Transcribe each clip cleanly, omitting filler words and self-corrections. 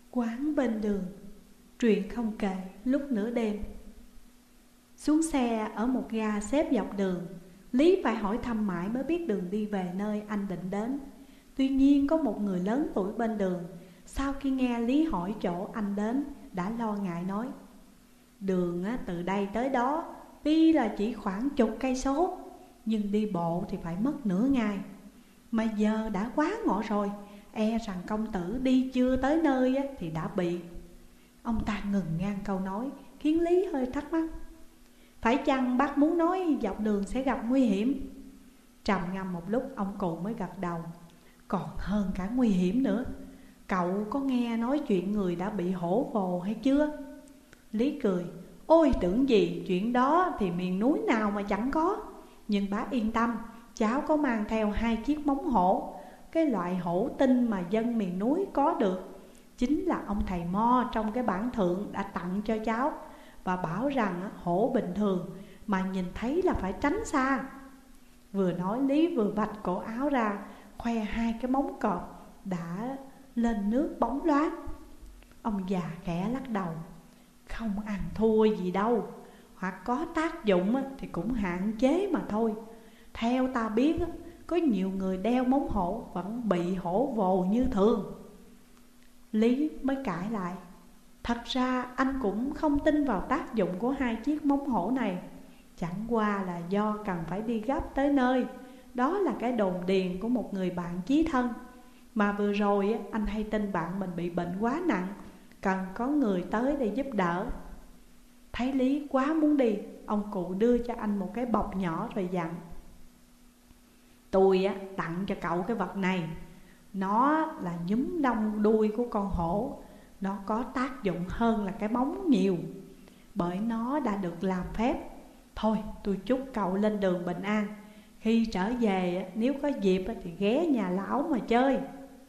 Quán bên đường. Truyện không kể lúc nửa đêm. Xuống xe ở một ga xếp dọc đường, Lý phải hỏi thăm mãi mới biết đường đi về nơi anh định đến. Tuy nhiên có một người lớn tuổi bên đường, sau khi nghe Lý hỏi chỗ anh đến, đã lo ngại nói: đường từ đây tới đó tuy là chỉ khoảng chục cây số, nhưng đi bộ thì phải mất nửa ngày. Mà giờ đã quá ngọ rồi, e rằng công tử đi chưa tới nơi thì đã bị. Ông ta ngừng ngang câu nói, khiến Lý hơi thắc mắc: phải chăng bác muốn nói dọc đường sẽ gặp nguy hiểm? Trầm ngâm một lúc, ông cụ mới gật đầu: còn hơn cả nguy hiểm nữa. Cậu có nghe nói chuyện người đã bị hổ vồ hay chưa? Lý cười: ôi tưởng gì, chuyện đó thì miền núi nào mà chẳng có. Nhưng bác yên tâm, cháu có mang theo 2 chiếc móng hổ. Cái loại hổ tinh mà dân miền núi có được, chính là ông thầy Mo trong cái bản thượng đã tặng cho cháu. Và bảo rằng hổ bình thường mà nhìn thấy là phải tránh xa. Vừa nói Lý vừa vạch cổ áo ra, khoe 2 cái móng cọp đã lên nước bóng loáng. Ông già khẽ lắc đầu: không ăn thua gì đâu, hoặc có tác dụng thì cũng hạn chế mà thôi. Theo ta biết, có nhiều người đeo móng hổ vẫn bị hổ vồ như thường. Lý mới cãi lại: thật ra anh cũng không tin vào tác dụng của 2 chiếc móng hổ này. Chẳng qua là do cần phải đi gấp tới nơi. Đó là cái đồn điền của một người bạn chí thân. Mà vừa rồi anh hay tin bạn mình bị bệnh quá nặng, cần có người tới để giúp đỡ. Thấy Lý quá muốn đi, ông cụ đưa cho anh một cái bọc nhỏ rồi dặn: tôi tặng cho cậu cái vật này. Nó là nhúm đông đuôi của con hổ. Nó có tác dụng hơn là cái móng nhiều, bởi nó đã được làm phép. Thôi tôi chúc cậu lên đường bình an. Khi trở về nếu có dịp thì ghé nhà lão mà chơi.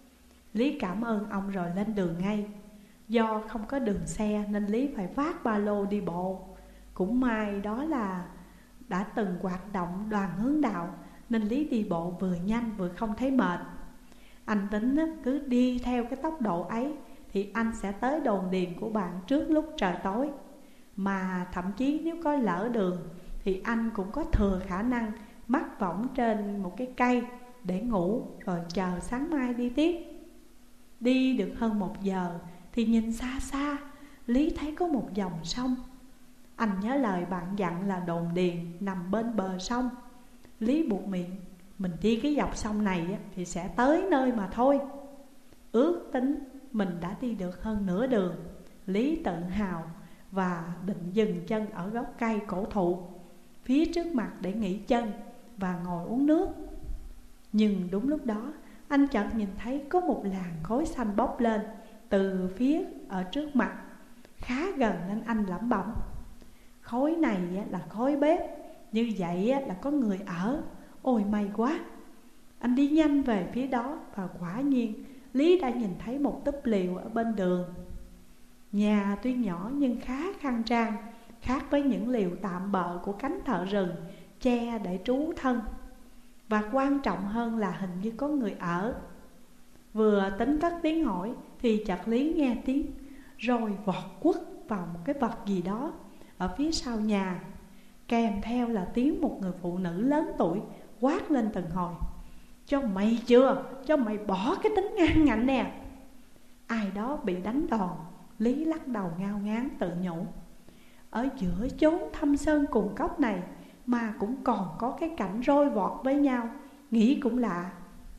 Lý cảm ơn ông rồi lên đường ngay. Do không có đường xe nên Lý phải vác ba lô đi bộ. Cũng may đó là đã từng hoạt động đoàn hướng đạo, nên Lý đi bộ vừa nhanh vừa không thấy mệt. Anh tính cứ đi theo cái tốc độ ấy thì anh sẽ tới đồn điền của bạn trước lúc trời tối. Mà thậm chí nếu có lỡ đường thì anh cũng có thừa khả năng mắc võng trên một cái cây để ngủ, rồi chờ sáng mai đi tiếp. Đi được hơn 1 giờ thì nhìn xa xa, Lý thấy có một dòng sông. Anh nhớ lời bạn dặn là đồn điền nằm bên bờ sông. Lý buột miệng: mình đi cái dọc sông này thì sẽ tới nơi mà thôi. Ước tính mình đã đi được hơn nửa đường. Lý tự hào và định dừng chân ở gốc cây cổ thụ phía trước mặt để nghỉ chân và ngồi uống nước. Nhưng đúng lúc đó, anh chợt nhìn thấy có một làn khói xanh bốc lên từ phía ở trước mặt, khá gần nên anh lẩm bẩm: khói này là khói bếp, như vậy là có người ở. Ôi may quá! Anh đi nhanh về phía đó và quả nhiên Lý đã nhìn thấy một túp liều ở bên đường. Nhà tuy nhỏ nhưng khá khang trang, khác với những liều tạm bợ của cánh thợ rừng che để trú thân. Và quan trọng hơn là hình như có người ở. Vừa tính cất tiếng hỏi thì chợt Lý nghe tiếng rồi vọt quất vào một cái vật gì đó ở phía sau nhà, kèm theo là tiếng một người phụ nữ lớn tuổi quát lên từng hồi: cho mày chưa, cho mày bỏ cái tính ngang ngạnh nè. Ai đó bị đánh đòn. Lý lắc đầu ngao ngán tự nhủ: ở giữa chốn thâm sơn cùng cốc này mà cũng còn có cái cảnh roi vọt với nhau, nghĩ cũng lạ.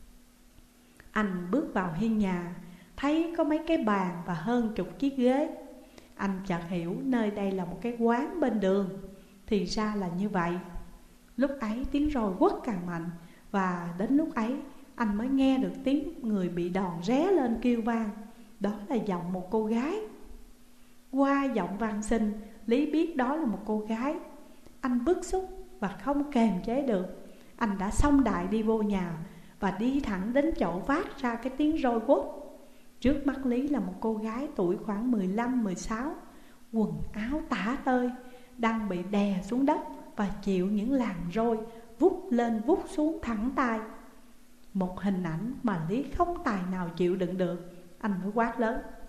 Anh bước vào hiên nhà, thấy có mấy cái bàn và hơn chục chiếc ghế. Anh chợt hiểu nơi đây là một cái quán bên đường. Thì ra là như vậy. Lúc ấy tiếng roi quất càng mạnh, và đến lúc ấy anh mới nghe được tiếng người bị đòn ré lên kêu vang. Đó là giọng một cô gái. Qua giọng vang sinh, Lý biết đó là một cô gái. Anh bức xúc và không kềm chế được. Anh đã xông đại đi vô nhà và đi thẳng đến chỗ phát ra cái tiếng roi quất. Trước mắt Lý là một cô gái tuổi khoảng 15-16, quần áo tả tơi, đang bị đè xuống đất và chịu những làn roi vút lên vút xuống thẳng tay. Một hình ảnh mà Lý không tài nào chịu đựng được. Anh mới quát lớn: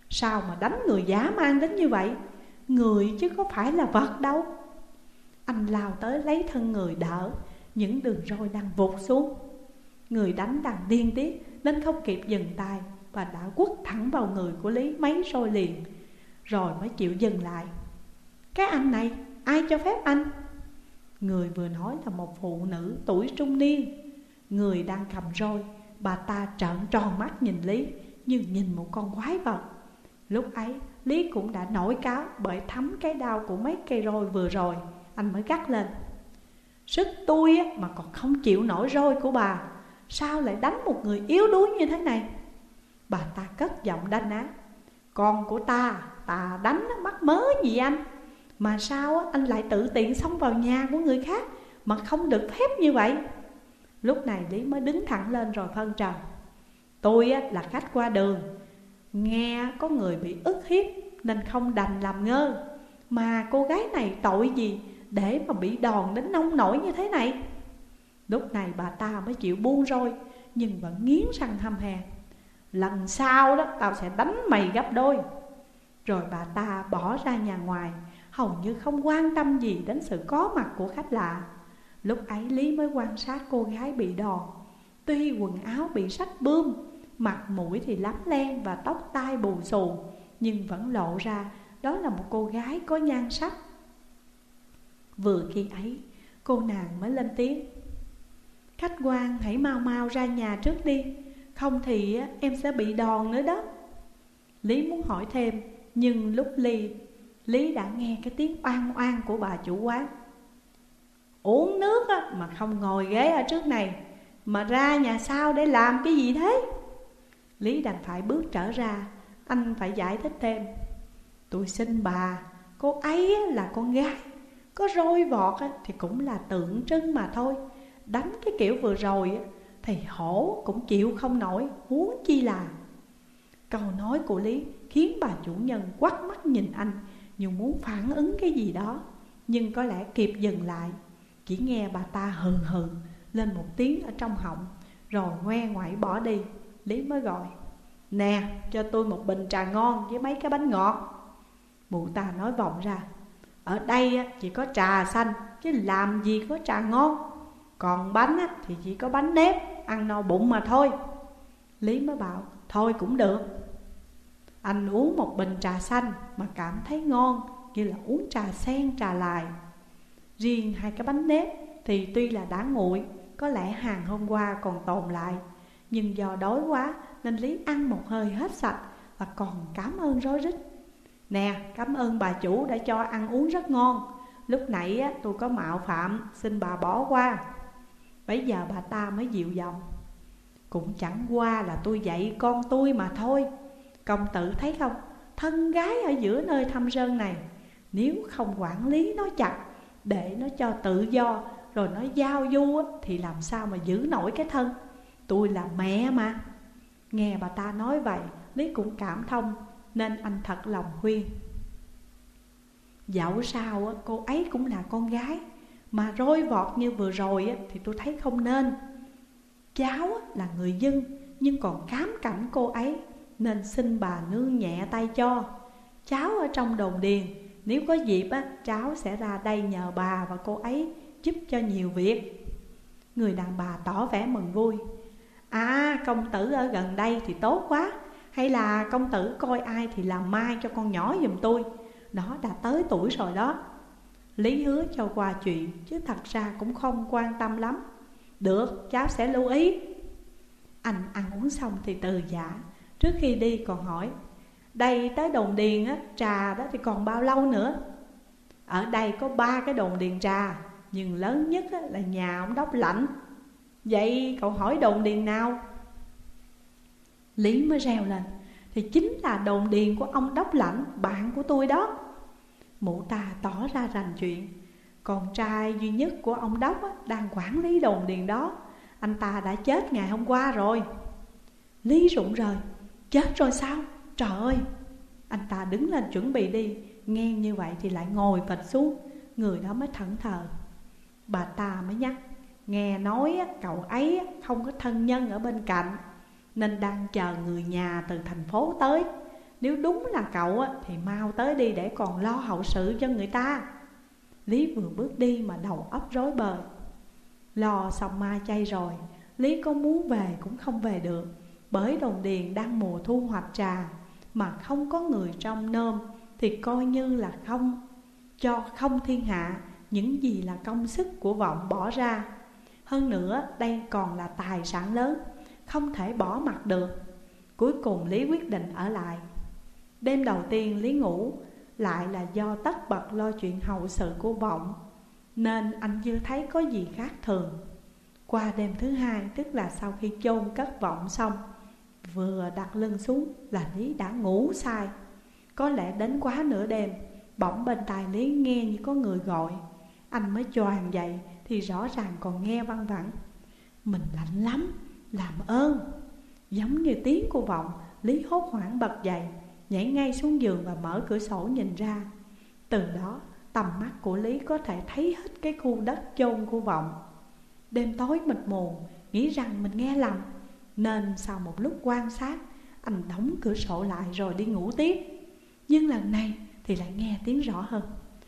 Sao mà đánh người dã man đến như vậy? Người chứ có phải là vật đâu. Anh lao tới lấy thân người đỡ, những đường roi đang vụt xuống. Người đánh đang điên tiết nên không kịp dừng tay và đã quất thẳng vào người của Lý mấy roi liền, rồi mới chịu dừng lại. Cái anh này, ai cho phép anh? Người vừa nói là một phụ nữ tuổi trung niên. Người đang cầm roi, bà ta trợn tròn mắt nhìn Lý như nhìn một con quái vật. Lúc ấy Lý cũng đã nổi cáu bởi thấm cái đau của mấy cây roi vừa rồi. Anh mới gắt lên: Sức tôi mà còn không chịu nổi roi của bà, sao lại đánh một người yếu đuối như thế này? Bà ta cất giọng đanh ác: Con của ta đánh mắc mớ gì anh? Mà sao anh lại tự tiện xông vào nhà của người khác mà không được phép như vậy? Lúc này Lý mới đứng thẳng lên rồi phân trần: Tôi là khách qua đường, nghe có người bị ức hiếp nên không đành làm ngơ. Mà cô gái này tội gì để mà bị đòn đến nông nổi như thế này? Lúc này bà ta mới chịu buông roi, nhưng vẫn nghiến răng hăm he: Lần sau đó tao sẽ đánh mày gấp đôi. Rồi bà ta bỏ ra nhà ngoài, hầu như không quan tâm gì đến sự có mặt của khách lạ. Lúc ấy Lý mới quan sát cô gái bị đòn. Tuy quần áo bị rách bươm, mặt mũi thì lấm lem và tóc tai bù xù, nhưng vẫn lộ ra đó là một cô gái có nhan sắc. Vừa khi ấy, cô nàng mới lên tiếng: Khách quan hãy mau mau ra nhà trước đi, không thì em sẽ bị đòn nữa đó. Lý muốn hỏi thêm, nhưng lúc Lý đã nghe cái tiếng oan oan của bà chủ quán: Uống nước mà không ngồi ghế ở trước này, mà ra nhà sau để làm cái gì thế? Lý đành phải bước trở ra. Anh phải giải thích thêm: Tôi xin bà, cô ấy là con gái, có roi vọt thì cũng là tượng trưng mà thôi. Đánh cái kiểu vừa rồi thì hổ cũng chịu không nổi, huống chi là... Câu nói của Lý khiến bà chủ nhân quắt mắt nhìn anh như muốn phản ứng cái gì đó, nhưng có lẽ kịp dừng lại. Chỉ nghe bà ta hừ hừ lên một tiếng ở trong họng, rồi ngoe ngoải bỏ đi. Lý mới gọi: Nè, cho tôi một bình trà ngon với mấy cái bánh ngọt. Mụ ta nói vọng ra: Ở đây chỉ có trà xanh, chứ làm gì có trà ngon. Còn bánh thì chỉ có bánh nếp, ăn no bụng mà thôi. Lý mới bảo: Thôi cũng được. Anh uống một bình trà xanh mà cảm thấy ngon như là uống trà sen, trà lài. Riêng hai cái bánh nếp thì tuy là đã nguội, có lẽ hàng hôm qua còn tồn lại, nhưng do đói quá nên Lý ăn một hơi hết sạch và còn cảm ơn rối rít: Nè, cảm ơn bà chủ đã cho ăn uống rất ngon. Lúc nãy tôi có mạo phạm, xin bà bỏ qua. Bấy giờ bà ta mới dịu giọng: Cũng chẳng qua là tôi dạy con tôi mà thôi. Công tử thấy không, thân gái ở giữa nơi thăm sơn này, nếu không quản lý nó chặt, để nó cho tự do, rồi nó giao du thì làm sao mà giữ nổi cái thân. Tôi là mẹ mà. Nghe bà ta nói vậy, Lý cũng cảm thông, nên anh thật lòng khuyên: Dẫu sao cô ấy cũng là con gái, mà roi vọt như vừa rồi thì tôi thấy không nên. Cháu là người dân nhưng còn cám cảnh cô ấy, nên xin bà nương nhẹ tay cho. Cháu ở trong đồn điền, nếu có dịp cháu sẽ ra đây nhờ bà và cô ấy giúp cho nhiều việc. Người đàn bà tỏ vẻ mừng vui: À, công tử ở gần đây thì tốt quá. Hay là công tử coi ai thì làm mai cho con nhỏ giùm tôi, nó đã tới tuổi rồi đó. Lý hứa cho qua chuyện, chứ thật ra cũng không quan tâm lắm. Được, cháu sẽ lưu ý. Anh ăn uống xong thì từ giả. Trước khi đi còn hỏi: Đây tới đồn điền trà đó thì còn bao lâu nữa? Ở đây có 3 cái đồn điền trà, nhưng lớn nhất là nhà ông Đốc Lãnh. Vậy cậu hỏi đồn điền nào? Lý mới reo lên: Thì chính là đồn điền của ông Đốc Lãnh, bạn của tôi đó. Mụ ta tỏ ra rành chuyện: Con trai duy nhất của ông Đốc đang quản lý đồn điền đó. Anh ta đã chết ngày hôm qua rồi. Lý rụng rời: Chết rồi sao? Trời ơi! Anh ta đứng lên chuẩn bị đi, nghe như vậy thì lại ngồi phịch xuống. Người đó mới thẫn thờ. Bà ta mới nhắc: Nghe nói cậu ấy không có thân nhân ở bên cạnh, nên đang chờ người nhà từ thành phố tới. Nếu đúng là cậu thì mau tới đi để còn lo hậu sự cho người ta. Lý vừa bước đi mà đầu óc rối bời. Lo xong ma chay rồi, Lý có muốn về cũng không về được, bởi đồn điền đang mùa thu hoạch trà, mà không có người trong nôm thì coi như là không thiên hạ những gì là công sức của Vọng bỏ ra. Hơn nữa đây còn là tài sản lớn, không thể bỏ mặc được. Cuối cùng Lý quyết định ở lại. Đêm đầu tiên Lý ngủ lại là do tất bật lo chuyện hậu sự của Vọng, nên anh chưa thấy có gì khác thường. Qua đêm thứ hai, tức là sau khi chôn cất Vọng xong, vừa đặt lưng xuống là Lý đã ngủ say. Có lẽ đến quá nửa đêm, bỗng bên tai Lý nghe như có người gọi. Anh mới choàng dậy thì rõ ràng còn nghe văng vẳng: "Mình lạnh lắm, làm ơn." Giống như tiếng của Vọng, Lý hốt hoảng bật dậy, nhảy ngay xuống giường và mở cửa sổ nhìn ra. Từ đó tầm mắt của Lý có thể thấy hết cái khu đất chôn của Vọng. Đêm tối mịt mù, nghĩ rằng mình nghe lầm, nên sau một lúc quan sát, anh đóng cửa sổ lại rồi đi ngủ tiếp. Nhưng lần này thì lại nghe tiếng rõ hơn: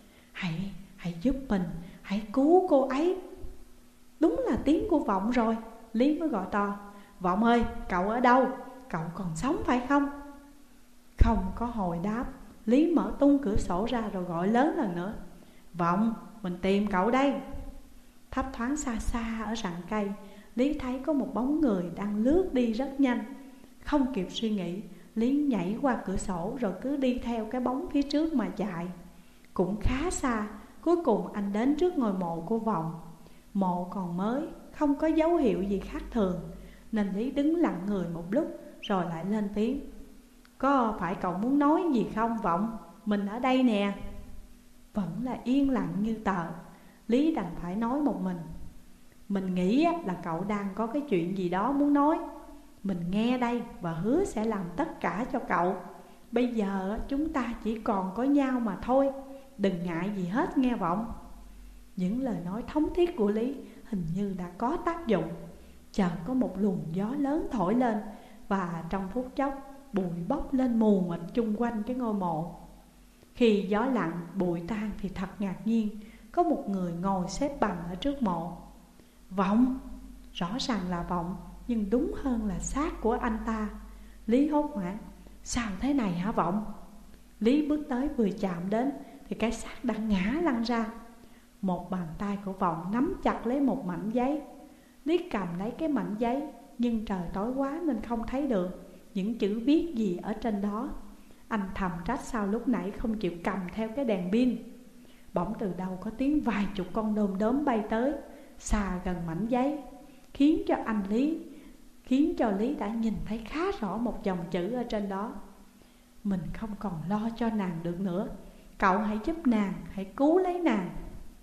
Hãy giúp mình, hãy cứu cô ấy." Đúng là tiếng của Vọng rồi. Lý mới gọi to: "Vọng ơi, cậu ở đâu? Cậu còn sống phải không?" Không có hồi đáp. Lý mở tung cửa sổ ra rồi gọi lớn lần nữa: "Vọng, mình tìm cậu đây." Thấp thoáng xa xa ở rặng cây, Lý thấy có một bóng người đang lướt đi rất nhanh. Không kịp suy nghĩ, Lý nhảy qua cửa sổ rồi cứ đi theo cái bóng phía trước mà chạy. Cũng khá xa, cuối cùng anh đến trước ngôi mộ của Vọng. Mộ còn mới, không có dấu hiệu gì khác thường, nên Lý đứng lặng người một lúc rồi lại lên tiếng: "Có phải cậu muốn nói gì không Vọng? Mình ở đây nè." Vẫn là yên lặng như tờ. Lý đành phải nói một mình: "Mình nghĩ là cậu đang có cái chuyện gì đó muốn nói. Mình nghe đây và hứa sẽ làm tất cả cho cậu. Bây giờ chúng ta chỉ còn có nhau mà thôi, đừng ngại gì hết nghe Vọng." Những lời nói thống thiết của Lý hình như đã có tác dụng. Chợt có một luồng gió lớn thổi lên, và trong phút chốc bụi bốc lên mù mịt chung quanh cái ngôi mộ. Khi gió lặng, bụi tan thì thật ngạc nhiên, có một người ngồi xếp bằng ở trước mộ. Vọng! Rõ ràng là Vọng, nhưng đúng hơn là xác của anh ta. Lý hốt hoảng: "Sao thế này hả Vọng?" Lý bước tới vừa chạm đến thì cái xác đã ngã lăn ra. Một bàn tay của Vọng nắm chặt lấy một mảnh giấy. Lý cầm lấy cái mảnh giấy, nhưng trời tối quá nên không thấy được những chữ viết gì ở trên đó. Anh thầm trách sao lúc nãy không chịu cầm theo cái đèn pin. Bỗng từ đâu có tiếng vài chục con đom đóm bay tới, xa gần mảnh giấy, khiến cho Lý đã nhìn thấy khá rõ một dòng chữ ở trên đó: "Mình không còn lo cho nàng được nữa, cậu hãy giúp nàng, hãy cứu lấy nàng."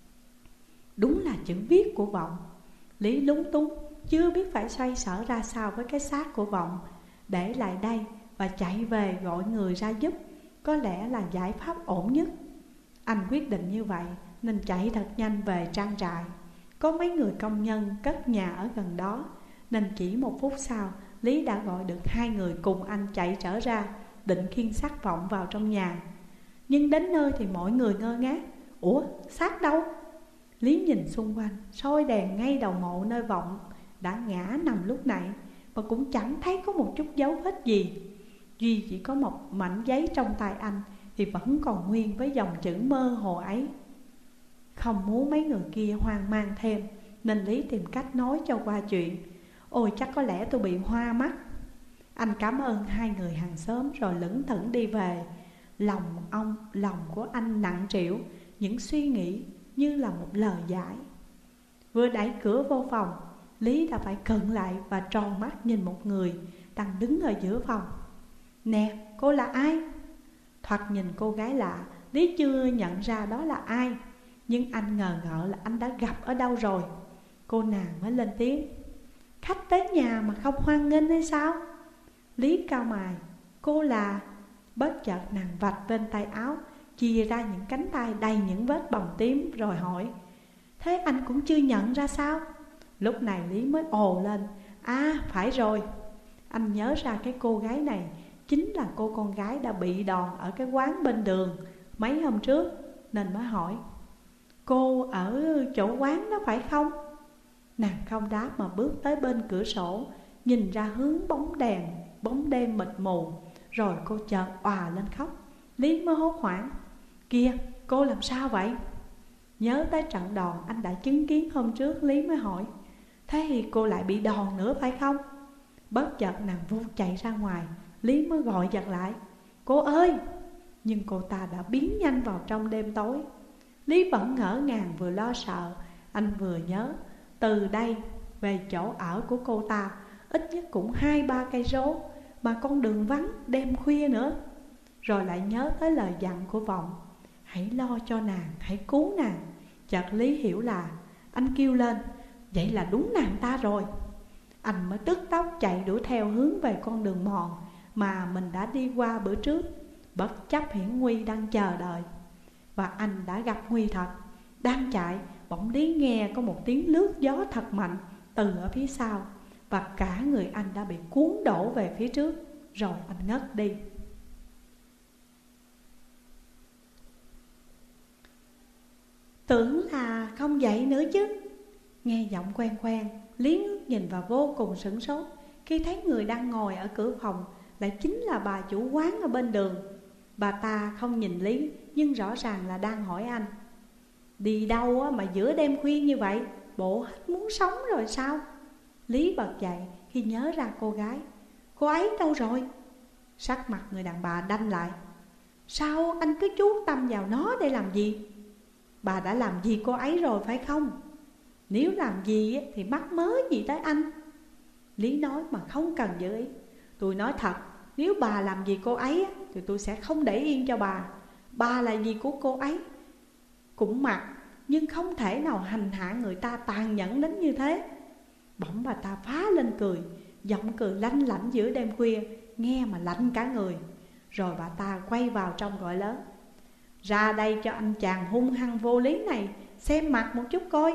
Đúng là chữ viết của Vọng. Lý lúng túng, chưa biết phải xoay sở ra sao với cái xác của Vọng. Để lại đây và chạy về gọi người ra giúp có lẽ là giải pháp ổn nhất. Anh quyết định như vậy nên chạy thật nhanh về trang trại. Có mấy người công nhân cất nhà ở gần đó, nên chỉ một phút sau Lý đã gọi được hai người cùng anh chạy trở ra, định khiêng xác Vọng vào trong nhà. Nhưng đến nơi thì mọi người ngơ ngác: "Ủa, xác đâu?" Lý nhìn xung quanh, soi đèn ngay đầu mộ nơi Vọng đã ngã nằm lúc nãy, mà cũng chẳng thấy có một chút dấu vết gì. Duy chỉ có một mảnh giấy trong tay anh thì vẫn còn nguyên với dòng chữ mơ hồ ấy. Không muốn mấy người kia hoang mang thêm, nên Lý tìm cách nói cho qua chuyện: "Ôi, chắc có lẽ tôi bị hoa mắt." Anh cảm ơn hai người hàng xóm rồi lững thững đi về. Lòng của anh nặng trĩu, những suy nghĩ như là một lời giải. Vừa đẩy cửa vô phòng, Lý đã phải khựng lại và tròn mắt nhìn một người đang đứng ở giữa phòng. "Nè, cô là ai?" Thoạt nhìn cô gái lạ, Lý chưa nhận ra đó là ai, nhưng anh ngờ ngợ là anh đã gặp ở đâu rồi. Cô nàng mới lên tiếng: "Khách tới nhà mà không hoan nghênh hay sao?" Lý cau mày: "Cô là..." Bất chợt nàng vạch bên tay áo, chia ra những cánh tay đầy những vết bầm tím rồi hỏi: "Thế anh cũng chưa nhận ra sao?" Lúc này Lý mới ồ lên: "À, phải rồi." Anh nhớ ra cái cô gái này chính là cô con gái đã bị đòn ở cái quán bên đường mấy hôm trước, nên mới hỏi: cô ở chỗ quán đó phải không? Nàng không đáp mà bước tới bên cửa sổ, nhìn ra hướng bóng đêm mịt mù. Rồi cô chợt òa lên khóc. Lý mới hốt hoảng: kìa, cô làm sao vậy? Nhớ tới trận đòn anh đã chứng kiến hôm trước, Lý mới hỏi: thế thì cô lại bị đòn nữa phải không? Bất chợt nàng vụt chạy ra ngoài. Lý mới gọi giật lại: cô ơi! Nhưng cô ta đã biến nhanh vào trong đêm tối. Lý vẫn ngỡ ngàng vừa lo sợ. Anh vừa nhớ từ đây về chỗ ở của cô ta ít nhất cũng 2-3 cây số, mà con đường vắng đêm khuya nữa. Rồi lại nhớ tới lời dặn của Vọng: hãy lo cho nàng, hãy cứu nàng. Chợt Lý hiểu là anh kêu lên: vậy là đúng nàng ta rồi. Anh mới tức tốc chạy đuổi theo hướng về con đường mòn mà mình đã đi qua bữa trước, bất chấp hiểm nguy đang chờ đợi. Và anh đã gặp nguy thật. Đang chạy, bỗng Lý nghe có một tiếng lướt gió thật mạnh từ ở phía sau, và cả người anh đã bị cuốn đổ về phía trước. Rồi anh ngất đi. Tưởng là không dậy nữa chứ. Nghe giọng quen quen, Lý ngước nhìn và vô cùng sửng sốt khi thấy người đang ngồi ở cửa phòng lại chính là bà chủ quán ở bên đường. Bà ta không nhìn Lý, nhưng rõ ràng là đang hỏi anh: đi đâu mà giữa đêm khuya như vậy? Bộ hết muốn sống rồi sao? Lý bật dậy khi nhớ ra cô gái. Cô ấy đâu rồi? Sắc mặt người đàn bà đanh lại. Sao anh cứ chú tâm vào nó để làm gì? Bà đã làm gì cô ấy rồi phải không? Nếu làm gì thì mắc mớ gì tới anh? Lý nói mà không cần giữ ý. Tôi nói thật, nếu bà làm gì cô ấy thì tôi sẽ không để yên cho bà. Bà là gì của cô ấy cũng mặc, nhưng không thể nào hành hạ người ta tàn nhẫn đến như thế. Bỗng bà ta phá lên cười, giọng cười lanh lảnh giữa đêm khuya, nghe mà lạnh cả người. Rồi bà ta quay vào trong gọi lớn: ra đây cho anh chàng hung hăng vô lý này xem mặt một chút coi.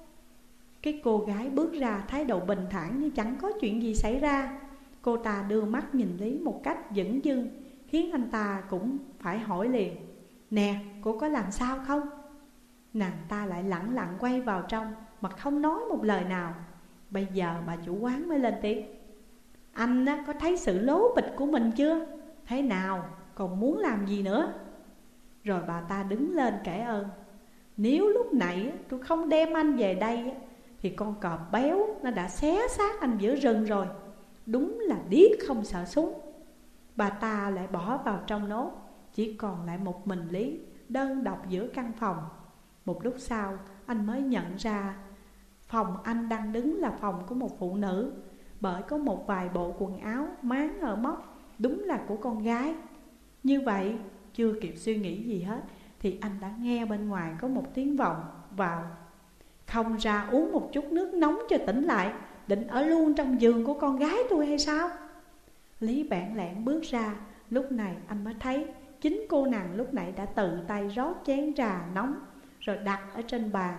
Cái cô gái bước ra thái độ bình thản như chẳng có chuyện gì xảy ra. Cô ta đưa mắt nhìn Lý một cách dửng dưng, khiến anh ta cũng phải hỏi liền: nè, cô có làm sao không? Nàng ta lại lẳng lặng quay vào trong mà không nói một lời nào. Bây giờ bà chủ quán mới lên tiếng: anh có thấy sự lố bịch của mình chưa? Thế nào, còn muốn làm gì nữa? Rồi bà ta đứng lên kể ơn: nếu lúc nãy tôi không đem anh về đây thì con cọp béo nó đã xé xác anh giữa rừng rồi. Đúng là điếc không sợ súng. Bà ta lại bỏ vào trong nốt. Chỉ còn lại một mình Lý đơn độc giữa căn phòng. Một lúc sau anh mới nhận ra phòng anh đang đứng là phòng của một phụ nữ, bởi có một vài bộ quần áo máng ở móc, đúng là của con gái. Như vậy chưa kịp suy nghĩ gì hết thì anh đã nghe bên ngoài có một tiếng vọng vào: không ra uống một chút nước nóng cho tỉnh lại, định ở luôn trong giường của con gái tôi hay sao? Lý bẽn lẽn bước ra. Lúc này anh mới thấy chính cô nàng lúc nãy đã tự tay rót chén trà nóng rồi đặt ở trên bàn,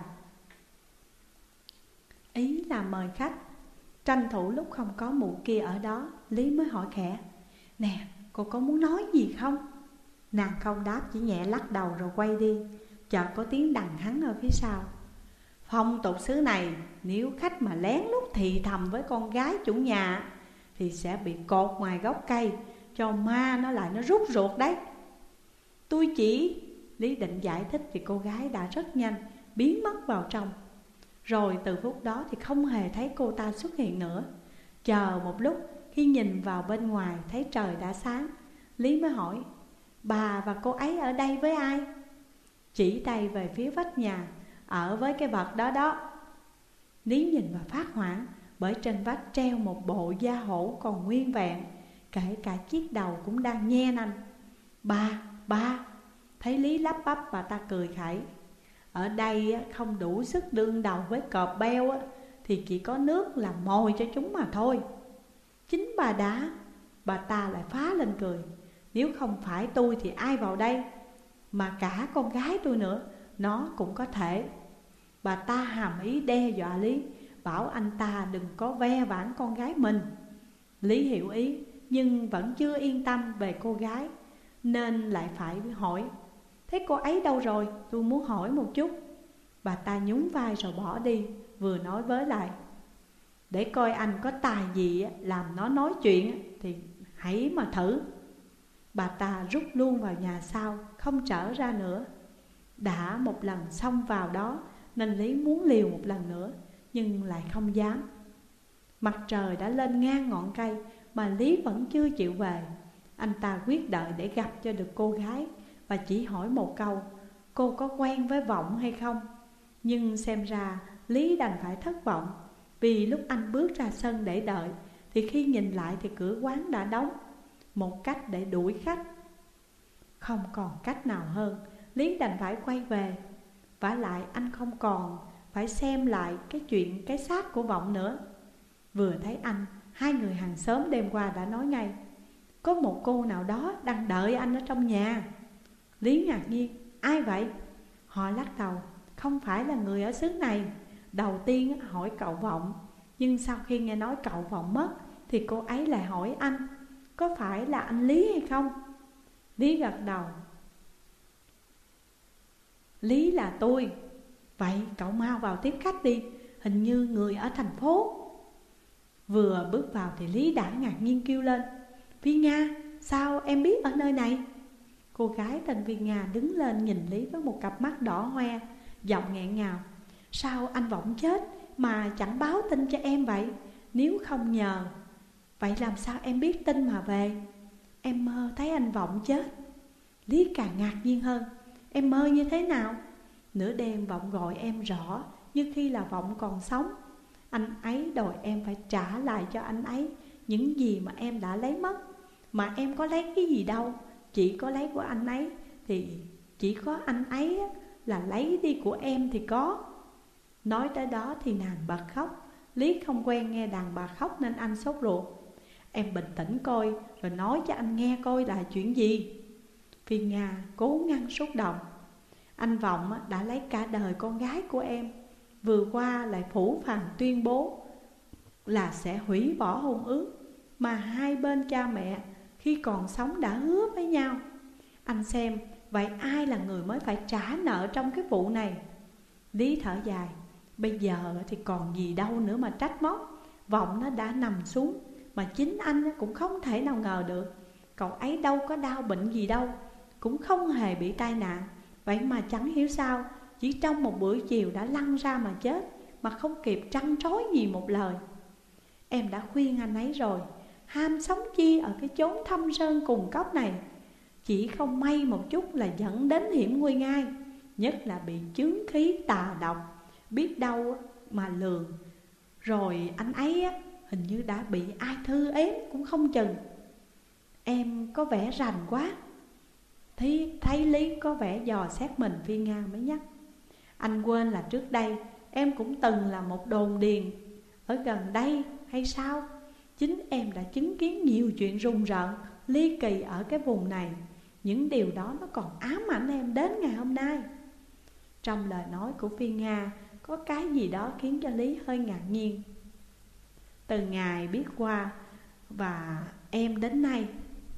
ý là mời khách. Tranh thủ lúc không có mụ kia ở đó, Lý mới hỏi khẽ: nè, cô có muốn nói gì không? Nàng không đáp, chỉ nhẹ lắc đầu rồi quay đi. Chợt có tiếng đằng hắn ở phía sau: phong tục xứ này, nếu khách mà lén lút thì thầm với con gái chủ nhà thì sẽ bị cột ngoài gốc cây, cho ma nó lại nó rút ruột đấy. Tôi chỉ... Lý định giải thích thì cô gái đã rất nhanh biến mất vào trong. Rồi từ phút đó thì không hề thấy cô ta xuất hiện nữa. Chờ một lúc, khi nhìn vào bên ngoài thấy trời đã sáng, Lý mới hỏi: bà và cô ấy ở đây với ai? Chỉ tay về phía vách nhà: ở với cái vật đó đó. Lý nhìn và phát hoảng, bởi trên vách treo một bộ da hổ còn nguyên vẹn, kể cả chiếc đầu cũng đang nhe nanh. Bà. Thấy Lý lắp bắp, bà ta cười khẩy: ở đây không đủ sức đương đầu với cọp beo thì chỉ có nước làm mồi cho chúng mà thôi. Chính bà đã... Bà ta lại phá lên cười: nếu không phải tôi thì ai vào đây? Mà cả con gái tôi nữa, nó cũng có thể. Bà ta hàm ý đe dọa Lý, bảo anh ta đừng có ve vãn con gái mình. Lý hiểu ý, nhưng vẫn chưa yên tâm về cô gái, nên lại phải hỏi: thế cô ấy đâu rồi? Tôi muốn hỏi một chút. Bà ta nhún vai rồi bỏ đi, vừa nói với lại: để coi anh có tài gì làm nó nói chuyện thì hãy mà thử. Bà ta rút luôn vào nhà sau, không trở ra nữa. Đã một lần xông vào đó nên Lý muốn liều một lần nữa, nhưng lại không dám. Mặt trời đã lên ngang ngọn cây mà Lý vẫn chưa chịu về. Anh ta quyết đợi để gặp cho được cô gái, và chỉ hỏi một câu: cô có quen với Vọng hay không? Nhưng xem ra Lý đành phải thất vọng, vì lúc anh bước ra sân để đợi thì khi nhìn lại thì cửa quán đã đóng. Một cách để đuổi khách. Không còn cách nào hơn, Lý đành phải quay về. Vả lại anh không còn phải xem lại cái chuyện cái xác của Vọng nữa. Vừa thấy anh, hai người hàng xóm đêm qua đã nói ngay: có một cô nào đó đang đợi anh ở trong nhà. Lý ngạc nhiên: ai vậy? Họ lắc đầu: không phải là người ở xứ này. Đầu tiên hỏi cậu Vọng, nhưng sau khi nghe nói cậu Vọng mất thì cô ấy lại hỏi anh: có phải là anh Lý hay không? Lý gật đầu: Lý là tôi. Vậy cậu mau vào tiếp khách đi, hình như người ở thành phố. Vừa bước vào thì Lý đã ngạc nhiên kêu lên: Phi Nga, sao em biết ở nơi này? Cô gái tên Phi Nga đứng lên nhìn Lý với một cặp mắt đỏ hoe, giọng nghẹn ngào: sao anh Vọng chết mà chẳng báo tin cho em vậy? Nếu không nhờ, vậy làm sao em biết tin mà về? Em mơ thấy anh Vọng chết. Lý càng ngạc nhiên hơn: em mơ như thế nào? Nửa đêm Vọng gọi em rõ như khi là Vọng còn sống. Anh ấy đòi em phải trả lại cho anh ấy những gì mà em đã lấy mất. Mà em có lấy cái gì đâu, chỉ có lấy của anh ấy thì chỉ có anh ấy là lấy đi của em thì có. Nói tới đó thì nàng bật khóc. Lý không quen nghe đàn bà khóc nên anh sốt ruột: em bình tĩnh coi rồi nói cho anh nghe coi là chuyện gì. Phi Nga cố ngăn xúc động: anh Vọng đã lấy cả đời con gái của em, vừa qua lại phủ phàng tuyên bố là sẽ hủy bỏ hôn ước mà hai bên cha mẹ khi còn sống đã hứa với nhau. Anh xem, vậy ai là người mới phải trả nợ trong cái vụ này? Lý thở dài: bây giờ thì còn gì đâu nữa mà trách móc. Vọng nó đã nằm xuống, mà chính anh cũng không thể nào ngờ được. Cậu ấy đâu có đau bệnh gì đâu, cũng không hề bị tai nạn. Vậy mà chẳng hiểu sao chỉ trong một bữa chiều đã lăn ra mà chết, mà không kịp trăn trối gì một lời. Em đã khuyên anh ấy rồi, ham sống chi ở cái chốn thâm sơn cùng cốc này. Chỉ không may một chút là dẫn đến hiểm nguy ngay, nhất là bị chướng khí tà độc, biết đâu mà lường. Rồi anh ấy hình như đã bị ai thư ếm cũng không chừng. Em có vẻ rành quá. Thấy Lý có vẻ dò xét mình, Phi Nga mới nhắc: anh quên là trước đây em cũng từng là một đồn điền ở gần đây hay sao? Chính em đã chứng kiến nhiều chuyện rùng rợn, ly kỳ ở cái vùng này. Những điều đó nó còn ám ảnh em đến ngày hôm nay. Trong lời nói của Phi Nga có cái gì đó khiến cho Lý hơi ngạc nhiên. Từ ngày biết qua và em đến nay,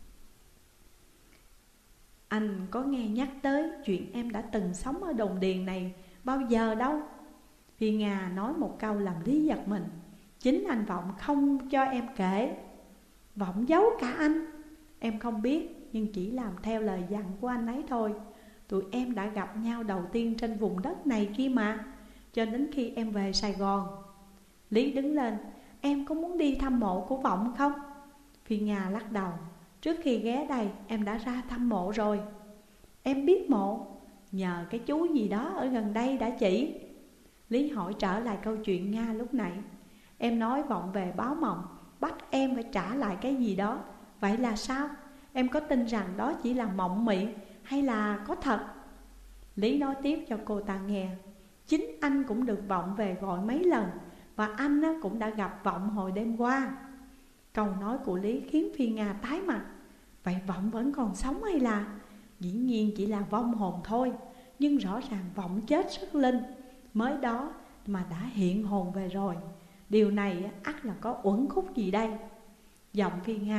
anh có nghe nhắc tới chuyện em đã từng sống ở đồn điền này bao giờ đâu. Phi Nga nói một câu làm Lý giật mình: chính anh Vọng không cho em kể. Vọng giấu cả anh. Em không biết, nhưng chỉ làm theo lời dặn của anh ấy thôi. Tụi em đã gặp nhau đầu tiên trên vùng đất này kia mà, cho đến khi em về Sài Gòn. Lý đứng lên: em có muốn đi thăm mộ của Vọng không? Phi Nga lắc đầu: trước khi ghé đây em đã ra thăm mộ rồi. Em biết mộ nhờ cái chú gì đó ở gần đây đã chỉ. Lý hỏi trở lại câu chuyện Nga lúc nãy. Em nói Vọng về báo mộng, bắt em phải trả lại cái gì đó. Vậy là sao? Em có tin rằng đó chỉ là mộng mị hay là có thật? Lý nói tiếp cho cô ta nghe: chính anh cũng được Vọng về gọi mấy lần, và anh cũng đã gặp Vọng hồi đêm qua. Câu nói của Lý khiến Phi Nga tái mặt. Vậy Vọng vẫn còn sống hay là? Dĩ nhiên chỉ là vong hồn thôi, nhưng rõ ràng Vọng chết rất linh, mới đó mà đã hiện hồn về rồi. Điều này ắt là có uẩn khúc gì đây? Giọng Phi Nga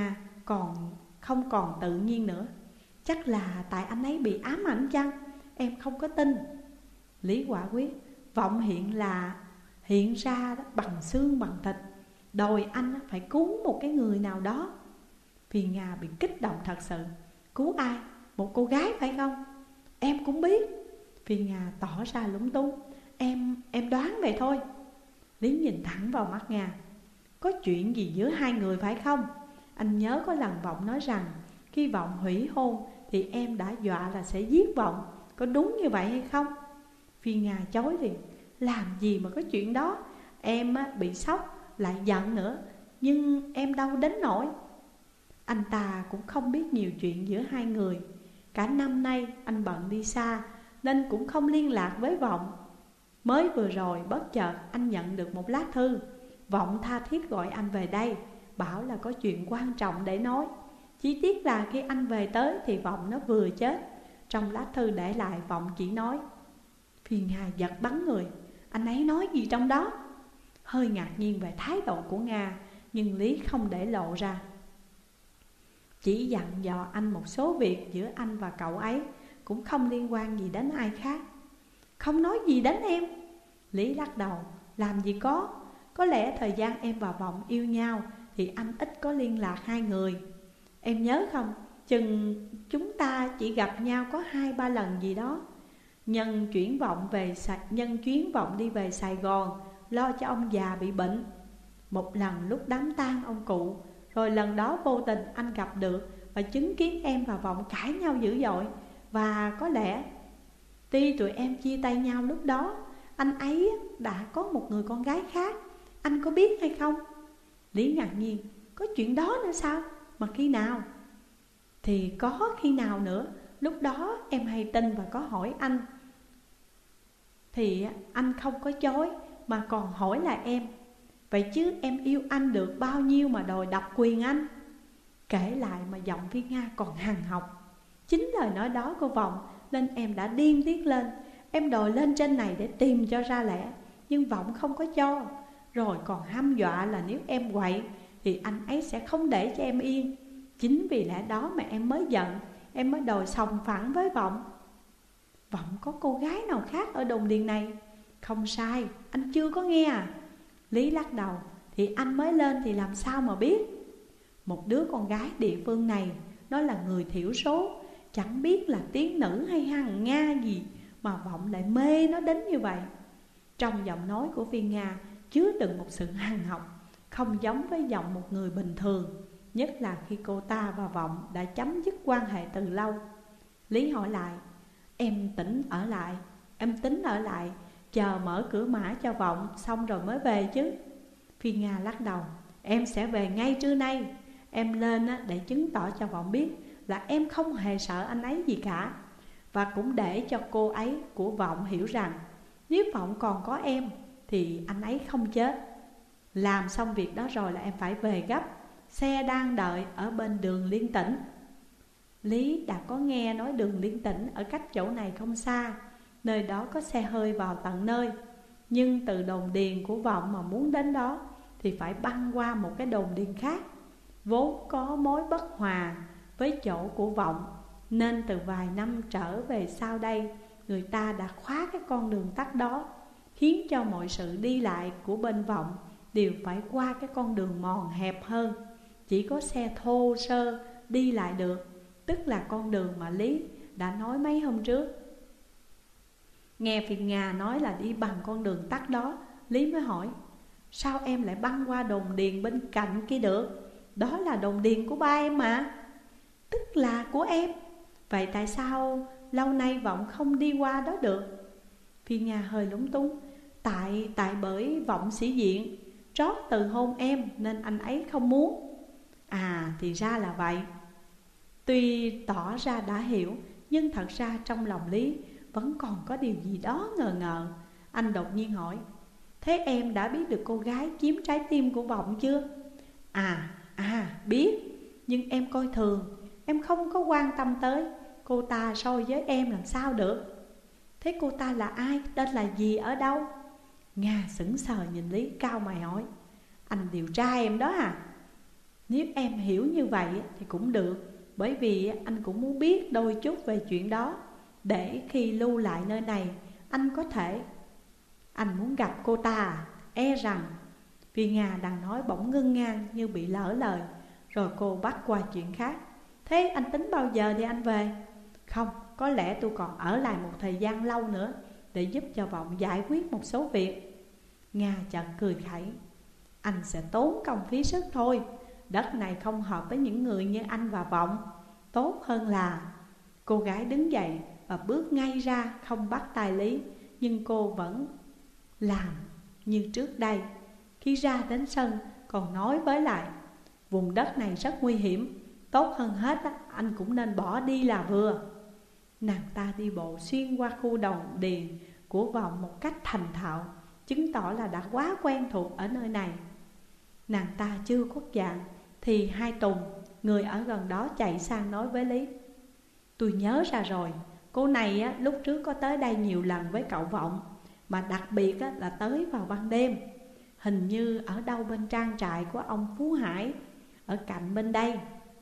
không còn tự nhiên nữa. Chắc là tại anh ấy bị ám ảnh chăng? Em không có tin. Lý quả quyết. Vọng hiện ra bằng xương bằng thịt, đòi anh phải cứu một cái người nào đó. Phiền Nga bị kích động thật sự. Cứu ai? Một cô gái phải không? Em cũng biết. Phiền Nga tỏ ra lúng túng. Em đoán vậy thôi. Lý nhìn thẳng vào mắt Nga. Có chuyện gì giữa hai người phải không? Anh nhớ có lần Vọng nói rằng khi Vọng hủy hôn thì em đã dọa là sẽ giết Vọng. Có đúng như vậy hay không? Phiền Nga chối liền. Làm gì mà có chuyện đó. Em bị sốc lại giận nữa, nhưng em đâu đến nỗi. Anh ta cũng không biết nhiều chuyện giữa hai người. Cả năm nay anh bận đi xa nên cũng không liên lạc với Vọng. Mới vừa rồi bất chợt anh nhận được một lá thư. Vọng tha thiết gọi anh về đây, bảo là có chuyện quan trọng để nói. Chỉ tiếc là khi anh về tới thì Vọng nó vừa chết. Trong lá thư để lại Vọng chỉ nói. Phiền Nga giật bắn người. Anh ấy nói gì trong đó? Hơi ngạc nhiên về thái độ của Nga, nhưng Lý không để lộ ra. Chỉ dặn dò anh một số việc giữa anh và cậu ấy, cũng không liên quan gì đến ai khác. Không nói gì đến em. Lý lắc đầu. Làm gì có lẽ thời gian em và Vọng yêu nhau thì anh ít có liên lạc hai người. Em nhớ không, chừng chúng ta chỉ gặp nhau có 2-3 lần gì đó. Nhân chuyến Vọng đi về Sài Gòn, lo cho ông già bị bệnh. Một lần lúc đám tang ông cụ. Rồi lần đó vô tình anh gặp được và chứng kiến em và Vọng cãi nhau dữ dội. Và có lẽ tuy tụi em chia tay nhau lúc đó, anh ấy đã có một người con gái khác. Anh có biết hay không? Lý ngạc nhiên. Có chuyện đó nữa sao? Mà khi nào? Thì có khi nào nữa. Lúc đó em hay tin và có hỏi anh, thì anh không có chối mà còn hỏi là em. Vậy chứ em yêu anh được bao nhiêu mà đòi độc quyền anh? Kể lại mà giọng Phiên Nga còn hằn học. Chính lời nói đó của Vọng nên em đã điên tiết lên. Em đòi lên trên này để tìm cho ra lẽ, nhưng Vọng không có cho. Rồi còn hăm dọa là nếu em quậy thì anh ấy sẽ không để cho em yên. Chính vì lẽ đó mà em mới giận, em mới đòi sòng phẳng với Vọng. Vọng có cô gái nào khác ở đồn điền này? Không sai, anh chưa có nghe à? Lý lắc đầu. Thì anh mới lên thì làm sao mà biết. Một đứa con gái địa phương này, nó là người thiểu số, chẳng biết là tiếng nữ hay Hằng Nga gì mà Vọng lại mê nó đến như vậy. Trong giọng nói của Phiên Nga chứa đựng một sự hằn học, không giống với giọng một người bình thường, nhất là khi cô ta và Vọng đã chấm dứt quan hệ từ lâu. Lý hỏi lại. Em tính ở lại chờ mở cửa mã cho Vọng xong rồi mới về chứ? Phiên Nga lắc đầu. Em sẽ về ngay trưa nay. Em lên để chứng tỏ cho Vọng biết là em không hề sợ anh ấy gì cả. Và cũng để cho cô ấy của Vọng hiểu rằng nếu Vọng còn có em thì anh ấy không chết. Làm xong việc đó rồi là em phải về gấp. Xe đang đợi ở bên đường Liên Tỉnh. Lý đã có nghe nói đường Liên Tỉnh ở cách chỗ này không xa. Nơi đó có xe hơi vào tận nơi. Nhưng từ đồn điền của Vọng mà muốn đến đó thì phải băng qua một cái đồn điền khác, vốn có mối bất hòa với chỗ của Vọng. Nên từ vài năm trở về sau đây, người ta đã khóa cái con đường tắt đó, khiến cho mọi sự đi lại của bên Vọng đều phải qua cái con đường mòn hẹp hơn. Chỉ có xe thô sơ đi lại được, tức là con đường mà Lý đã nói mấy hôm trước. Nghe Phiên Nga nói là đi bằng con đường tắt đó, Lý mới hỏi. Sao em lại băng qua đồn điền bên cạnh kia được? Đó là đồn điền của ba em mà. Tức là của em. Vậy tại sao lâu nay Vọng không đi qua đó được? Phiên Nga hơi lúng túng. Tại bởi Vọng sĩ diện, trót từ hôn em nên anh ấy không muốn. À thì ra là vậy. Tuy tỏ ra đã hiểu, nhưng thật ra trong lòng Lý vẫn còn có điều gì đó ngờ ngợ. Anh đột nhiên hỏi. Thế em đã biết được cô gái chiếm trái tim của Vọng chưa? Biết. Nhưng em coi thường, em không có quan tâm tới. Cô ta so với em làm sao được? Thế cô ta là ai? Tên là gì? Ở đâu? Nga sững sờ nhìn Lý, cau mày hỏi. Anh điều tra em đó à? Nếu em hiểu như vậy thì cũng được, bởi vì anh cũng muốn biết đôi chút về chuyện đó, để khi lưu lại nơi này anh có thể... Anh muốn gặp cô ta à? E rằng... Vì Nga đang nói bỗng ngưng ngang như bị lỡ lời, rồi cô bắt qua chuyện khác. Thế anh tính bao giờ thì anh về? Không, có lẽ tôi còn ở lại một thời gian lâu nữa để giúp cho Vọng giải quyết một số việc. Nga chợt cười khẩy. Anh sẽ tốn công phí sức thôi. Đất này không hợp với những người như anh và Vọng. Tốt hơn là... Cô gái đứng dậy và bước ngay ra, không bắt tay Lý. Nhưng cô vẫn làm như trước đây. Khi ra đến sân còn nói với lại: vùng đất này rất nguy hiểm, tốt hơn hết anh cũng nên bỏ đi là vừa. Nàng ta đi bộ xuyên qua khu đồng điền của Vọng một cách thành thạo, chứng tỏ là đã quá quen thuộc ở nơi này. Nàng ta chưa khuất dạng thì Hai Tùng, người ở gần đó, chạy sang nói với Lý: tôi nhớ ra rồi, cô này lúc trước có tới đây nhiều lần với cậu Vọng, mà đặc biệt là tới vào ban đêm. Hình như ở đâu bên trang trại của ông Phú Hải, ở cạnh bên đây.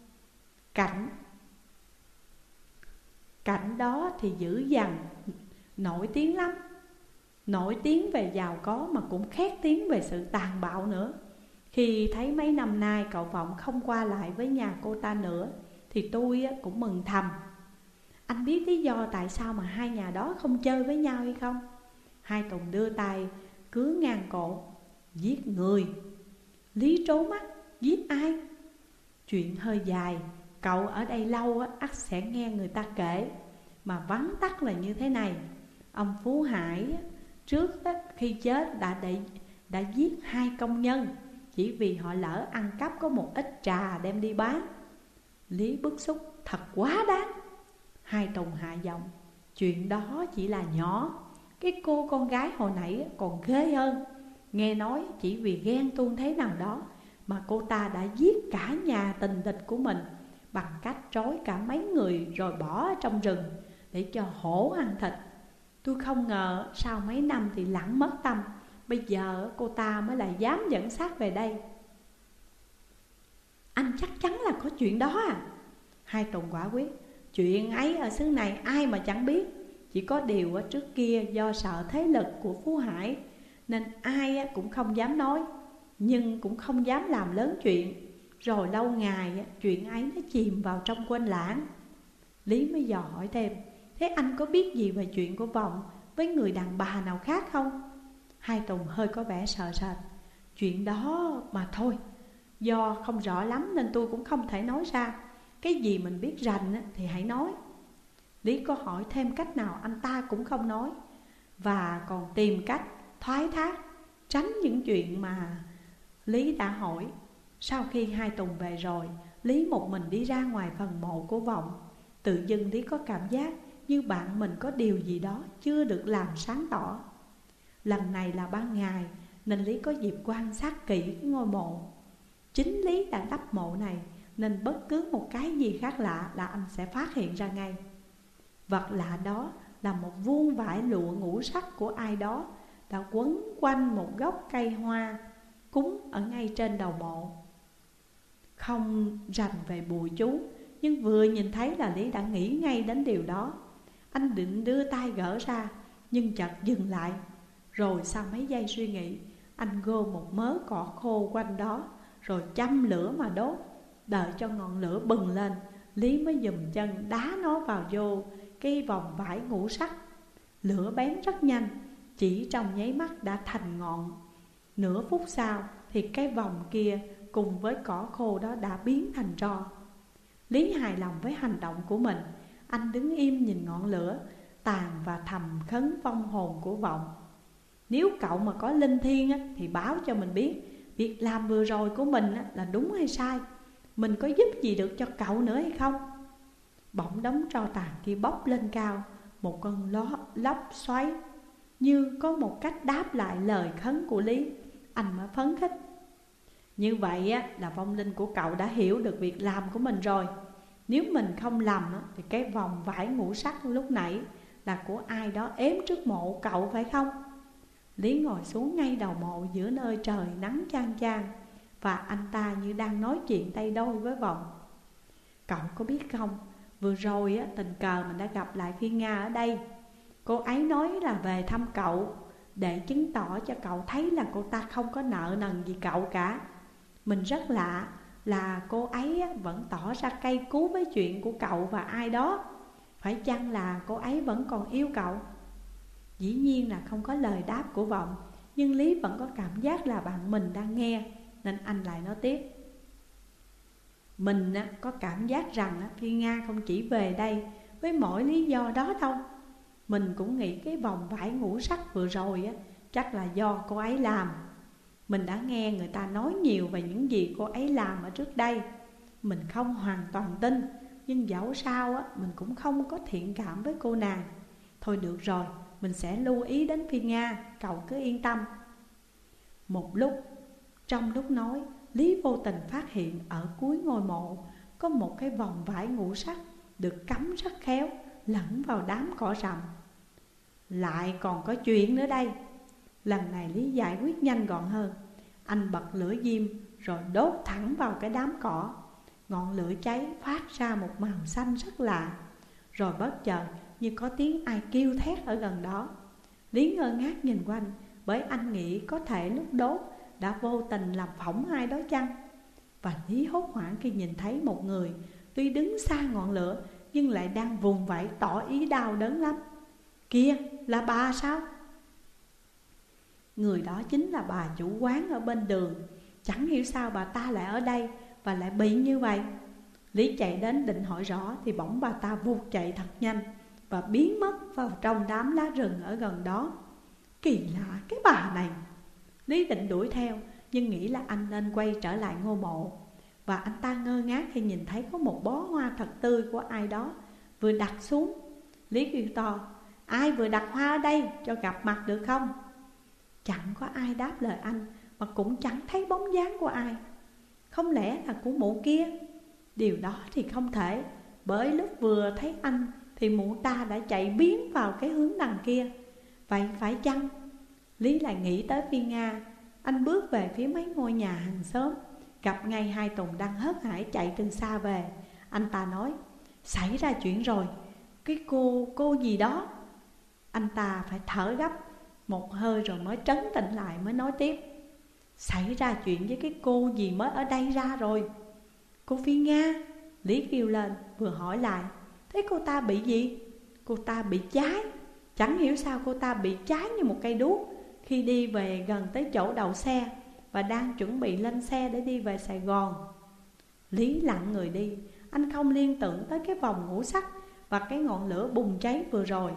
Cạnh đó thì dữ dằn, nổi tiếng lắm. Nổi tiếng về giàu có mà cũng khét tiếng về sự tàn bạo nữa. Khi thấy mấy năm nay cậu Vọng không qua lại với nhà cô ta nữa thì tôi cũng mừng thầm. Anh biết lý do tại sao mà hai nhà đó không chơi với nhau hay không? Hai Tùng đưa tay cứa ngang cổ. Giết người. Lý trố mắt. Giết ai? Chuyện hơi dài, cậu ở đây lâu ắt sẽ nghe người ta kể. Mà vắn tắt là như thế này. Ông Phú Hải trước khi chết đã giết 2 công nhân, chỉ vì họ lỡ ăn cắp có một ít trà đem đi bán. Lý bức xúc. Thật quá đáng. Hai Tùng hạ giọng. Chuyện đó chỉ là nhỏ. Cái cô con gái hồi nãy còn ghê hơn. Nghe nói chỉ vì ghen tuông thế nào đó mà cô ta đã giết cả nhà tình địch của mình, bằng cách trói cả mấy người rồi bỏ trong rừng để cho hổ ăn thịt. Tôi không ngờ sau mấy năm thì lẳng mất tâm, bây giờ cô ta mới lại dám dẫn xác về đây. Anh chắc chắn là có chuyện đó à? Hai Tùng quả quyết. Chuyện ấy ở xứ này ai mà chẳng biết. Chỉ có điều trước kia do sợ thế lực của Phú Hải nên ai cũng không dám nói, nhưng cũng không dám làm lớn chuyện. Rồi lâu ngày chuyện ấy nó chìm vào trong quên lãng. Lý mới dò hỏi thêm. Thế anh có biết gì về chuyện của Vọng với người đàn bà nào khác không? Hai Tùng hơi có vẻ sợ sệt. Chuyện đó mà thôi, do không rõ lắm nên tôi cũng không thể nói ra. Cái gì mình biết rành thì hãy nói. Lý có hỏi thêm cách nào anh ta cũng không nói, và còn tìm cách thoái thác, tránh những chuyện mà Lý đã hỏi. Sau khi Hai Tùng về rồi, Lý một mình đi ra ngoài phần mộ của Vọng. Tự dưng Lý có cảm giác như bạn mình có điều gì đó chưa được làm sáng tỏ. Lần này là ban ngày nên Lý có dịp quan sát kỹ cái ngôi mộ. Chính Lý đã đắp mộ này nên bất cứ một cái gì khác lạ là anh sẽ phát hiện ra ngay. Vật lạ đó là một vuông vải lụa ngũ sắc của ai đó đã quấn quanh một gốc cây hoa cúng ở ngay trên đầu mộ. Không rành về bùa chú, nhưng vừa nhìn thấy là Lý đã nghĩ ngay đến điều đó. Anh định đưa tay gỡ ra, nhưng chợt dừng lại. Rồi sau mấy giây suy nghĩ, anh gom một mớ cỏ khô quanh đó, rồi châm lửa mà đốt. Đợi cho ngọn lửa bừng lên, Lý mới giùm chân đá nó vào vô cái vòng vải ngũ sắc. Lửa bén rất nhanh, chỉ trong nháy mắt đã thành ngọn. Nửa phút sau thì cái vòng kia cùng với cỏ khô đó đã biến thành tro. Lý hài lòng với hành động của mình. Anh đứng im nhìn ngọn lửa tàn và thầm khấn vong hồn của Vọng. Nếu cậu mà có linh thiêng thì báo cho mình biết việc làm vừa rồi của mình là đúng hay sai. Mình có giúp gì được cho cậu nữa hay không? Bỗng đống tro tàn kia bốc lên cao, một cơn lốc xoáy, như có một cách đáp lại lời khấn của Lý. Anh mới phấn khích. Như vậy là vong linh của cậu đã hiểu được việc làm của mình rồi. Nếu mình không lầm thì cái vòng vải ngũ sắc lúc nãy là của ai đó ếm trước mộ cậu phải không? Lý ngồi xuống ngay đầu mộ giữa nơi trời nắng chang chang. và anh ta như đang nói chuyện tay đôi với Vọng. Cậu có biết không, vừa rồi tình cờ mình đã gặp lại Phi Nga ở đây. Cô ấy nói là về thăm cậu, để chứng tỏ cho cậu thấy là cô ta không có nợ nần gì cậu cả. Mình rất lạ là cô ấy vẫn tỏ ra cay cú với chuyện của cậu và ai đó. Phải chăng là cô ấy vẫn còn yêu cậu? Dĩ nhiên là không có lời đáp của Vọng, nhưng Lý vẫn có cảm giác là bạn mình đang nghe, nên anh lại nói tiếp. Mình có cảm giác rằng Phi Nga không chỉ về đây với mỗi lý do đó đâu. Mình cũng nghĩ cái vòng vải ngũ sắc vừa rồi chắc là do cô ấy làm. Mình đã nghe người ta nói nhiều về những gì cô ấy làm ở trước đây. Mình không hoàn toàn tin, nhưng dẫu sao mình cũng không có thiện cảm với cô nàng. Thôi được rồi, mình sẽ lưu ý đến Phi Nga, cậu cứ yên tâm. Một lúc, trong lúc nói, Lý vô tình phát hiện ở cuối ngôi mộ có một cái vòng vải ngũ sắc được cắm rất khéo, lẫn vào đám cỏ rậm. Lại còn có chuyện nữa đây. Lần này Lý giải quyết nhanh gọn hơn. Anh bật lửa diêm rồi đốt thẳng vào cái đám cỏ. Ngọn lửa cháy phát ra một màu xanh rất lạ. Rồi bất chợt như có tiếng ai kêu thét ở gần đó. Lý ngơ ngác nhìn quanh, bởi anh nghĩ có thể lúc đốt đã vô tình làm phỏng ai đó chăng. Và Lý hốt hoảng khi nhìn thấy một người tuy đứng xa ngọn lửa nhưng lại đang vùng vẫy tỏ ý đau đớn lắm. Kìa, là bà sao? Người đó chính là bà chủ quán ở bên đường. Chẳng hiểu sao bà ta lại ở đây và lại bị như vậy. Lý chạy đến định hỏi rõ thì bỗng bà ta vụt chạy thật nhanh và biến mất vào trong đám lá rừng ở gần đó. Kỳ lạ cái bà này. Lý định đuổi theo nhưng nghĩ là anh nên quay trở lại ngôi mộ. Và anh ta ngơ ngác khi nhìn thấy có một bó hoa thật tươi của ai đó vừa đặt xuống. Lý kêu to, ai vừa đặt hoa ở đây, cho gặp mặt được không? Chẳng có ai đáp lời anh, mà cũng chẳng thấy bóng dáng của ai. Không lẽ là của mụ kia? Điều đó thì không thể, bởi lúc vừa thấy anh thì mụ ta đã chạy biến vào cái hướng đằng kia. Vậy phải chăng? Lý lại nghĩ tới Phi Nga. Anh bước về phía mấy ngôi nhà hàng xóm, gặp ngay hai Tùng đang hớt hải chạy từ xa về. Anh ta nói, xảy ra chuyện rồi, cái cô gì đó. Anh ta phải thở gấp một hơi rồi mới trấn tĩnh lại, mới nói tiếp. Xảy ra chuyện với cái cô gì mới ở đây ra rồi. Cô Phi Nga. Lý kêu lên vừa hỏi lại, thế cô ta bị gì? Cô ta bị cháy. Chẳng hiểu sao cô ta bị cháy như một cây đuốc khi đi về gần tới chỗ đậu xe và đang chuẩn bị lên xe để đi về Sài Gòn. Lý lặng người đi. Anh không liên tưởng tới cái vòng ngũ sắc và cái ngọn lửa bùng cháy vừa rồi.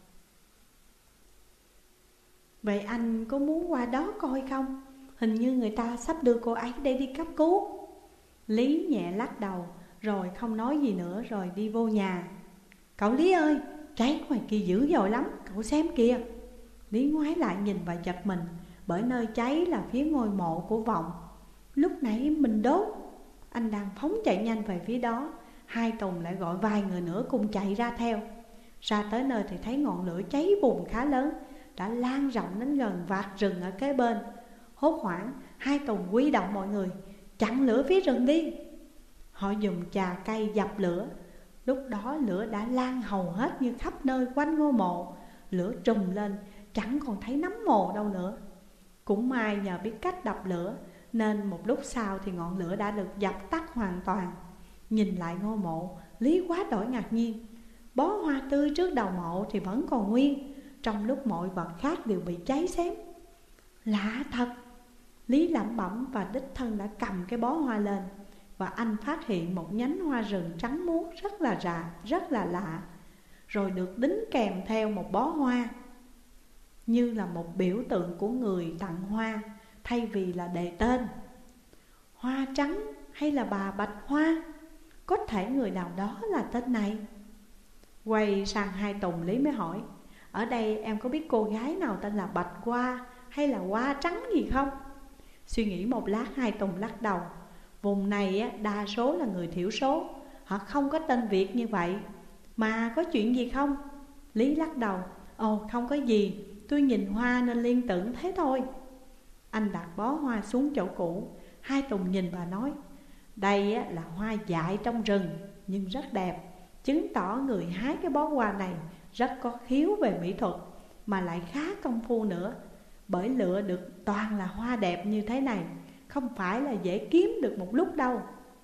Vậy anh có muốn qua đó coi không? Hình như người ta sắp đưa cô ấy để đi cấp cứu. Lý nhẹ lắc đầu rồi không nói gì nữa rồi đi vô nhà. Cậu Lý ơi, cháy ngoài kia dữ dội lắm, cậu xem kìa. Lý ngoái lại nhìn và giật mình, bởi nơi cháy là phía ngôi mộ của Vọng. Lúc nãy mình đốt. Anh đang phóng chạy nhanh về phía đó. Hai Tùng lại gọi vài người nữa cùng chạy ra theo. Ra tới nơi thì thấy ngọn lửa cháy bùng khá lớn, đã lan rộng đến gần vạt rừng ở kế bên. Hốt hoảng, hai Tùng huy động mọi người, chặn lửa phía rừng đi. Họ dùng chà cây dập lửa. Lúc đó lửa đã lan hầu hết như khắp nơi quanh ngôi mộ. Lửa trùm lên, chẳng còn thấy nấm mồ đâu nữa. Cũng may nhờ biết cách đập lửa nên một lúc sau thì ngọn lửa đã được dập tắt hoàn toàn. Nhìn lại ngôi mộ, Lý quá đổi ngạc nhiên. Bó hoa tươi trước đầu mộ thì vẫn còn nguyên, trong lúc mọi vật khác đều bị cháy xém. Lạ thật. Lý lẩm bẩm và đích thân đã cầm cái bó hoa lên. Và anh phát hiện một nhánh hoa rừng trắng muốt rất là lạ. Rồi được đính kèm theo một bó hoa, như là một biểu tượng của người tặng hoa, thay vì là đề tên. Hoa trắng hay là bà Bạch Hoa? Có thể người nào đó là tên này. Quay sang hai Tùng, Lý mới hỏi, ở đây em có biết cô gái nào tên là Bạch Hoa hay là Hoa Trắng gì không? Suy nghĩ một lát, hai Tùng lắc đầu. Vùng này đa số là người thiểu số, họ không có tên Việt như vậy. Mà có chuyện gì không? Lý lắc đầu. Ồ, không có gì, tôi nhìn hoa nên liên tưởng thế thôi. Anh đặt bó hoa xuống chỗ cũ. Hai Tùng nhìn bà nói: đây là hoa dại trong rừng nhưng rất đẹp, chứng tỏ người hái cái bó hoa này rất có khiếu về mỹ thuật, mà lại khá công phu nữa. Bởi lựa được toàn là hoa đẹp như thế này không phải là dễ kiếm được một lúc đâu.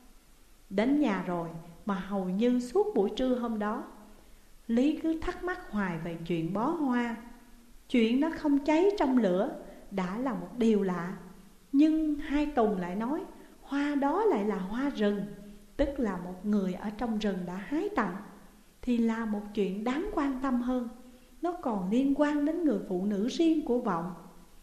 Đến nhà rồi mà hầu như suốt buổi trưa hôm đó, Lý cứ thắc mắc hoài về chuyện bó hoa. Chuyện nó không cháy trong lửa đã là một điều lạ, nhưng hai Tùng lại nói hoa đó lại là hoa rừng, tức là một người ở trong rừng đã hái tặng, thì là một chuyện đáng quan tâm hơn. Nó còn liên quan đến người phụ nữ riêng của Vọng.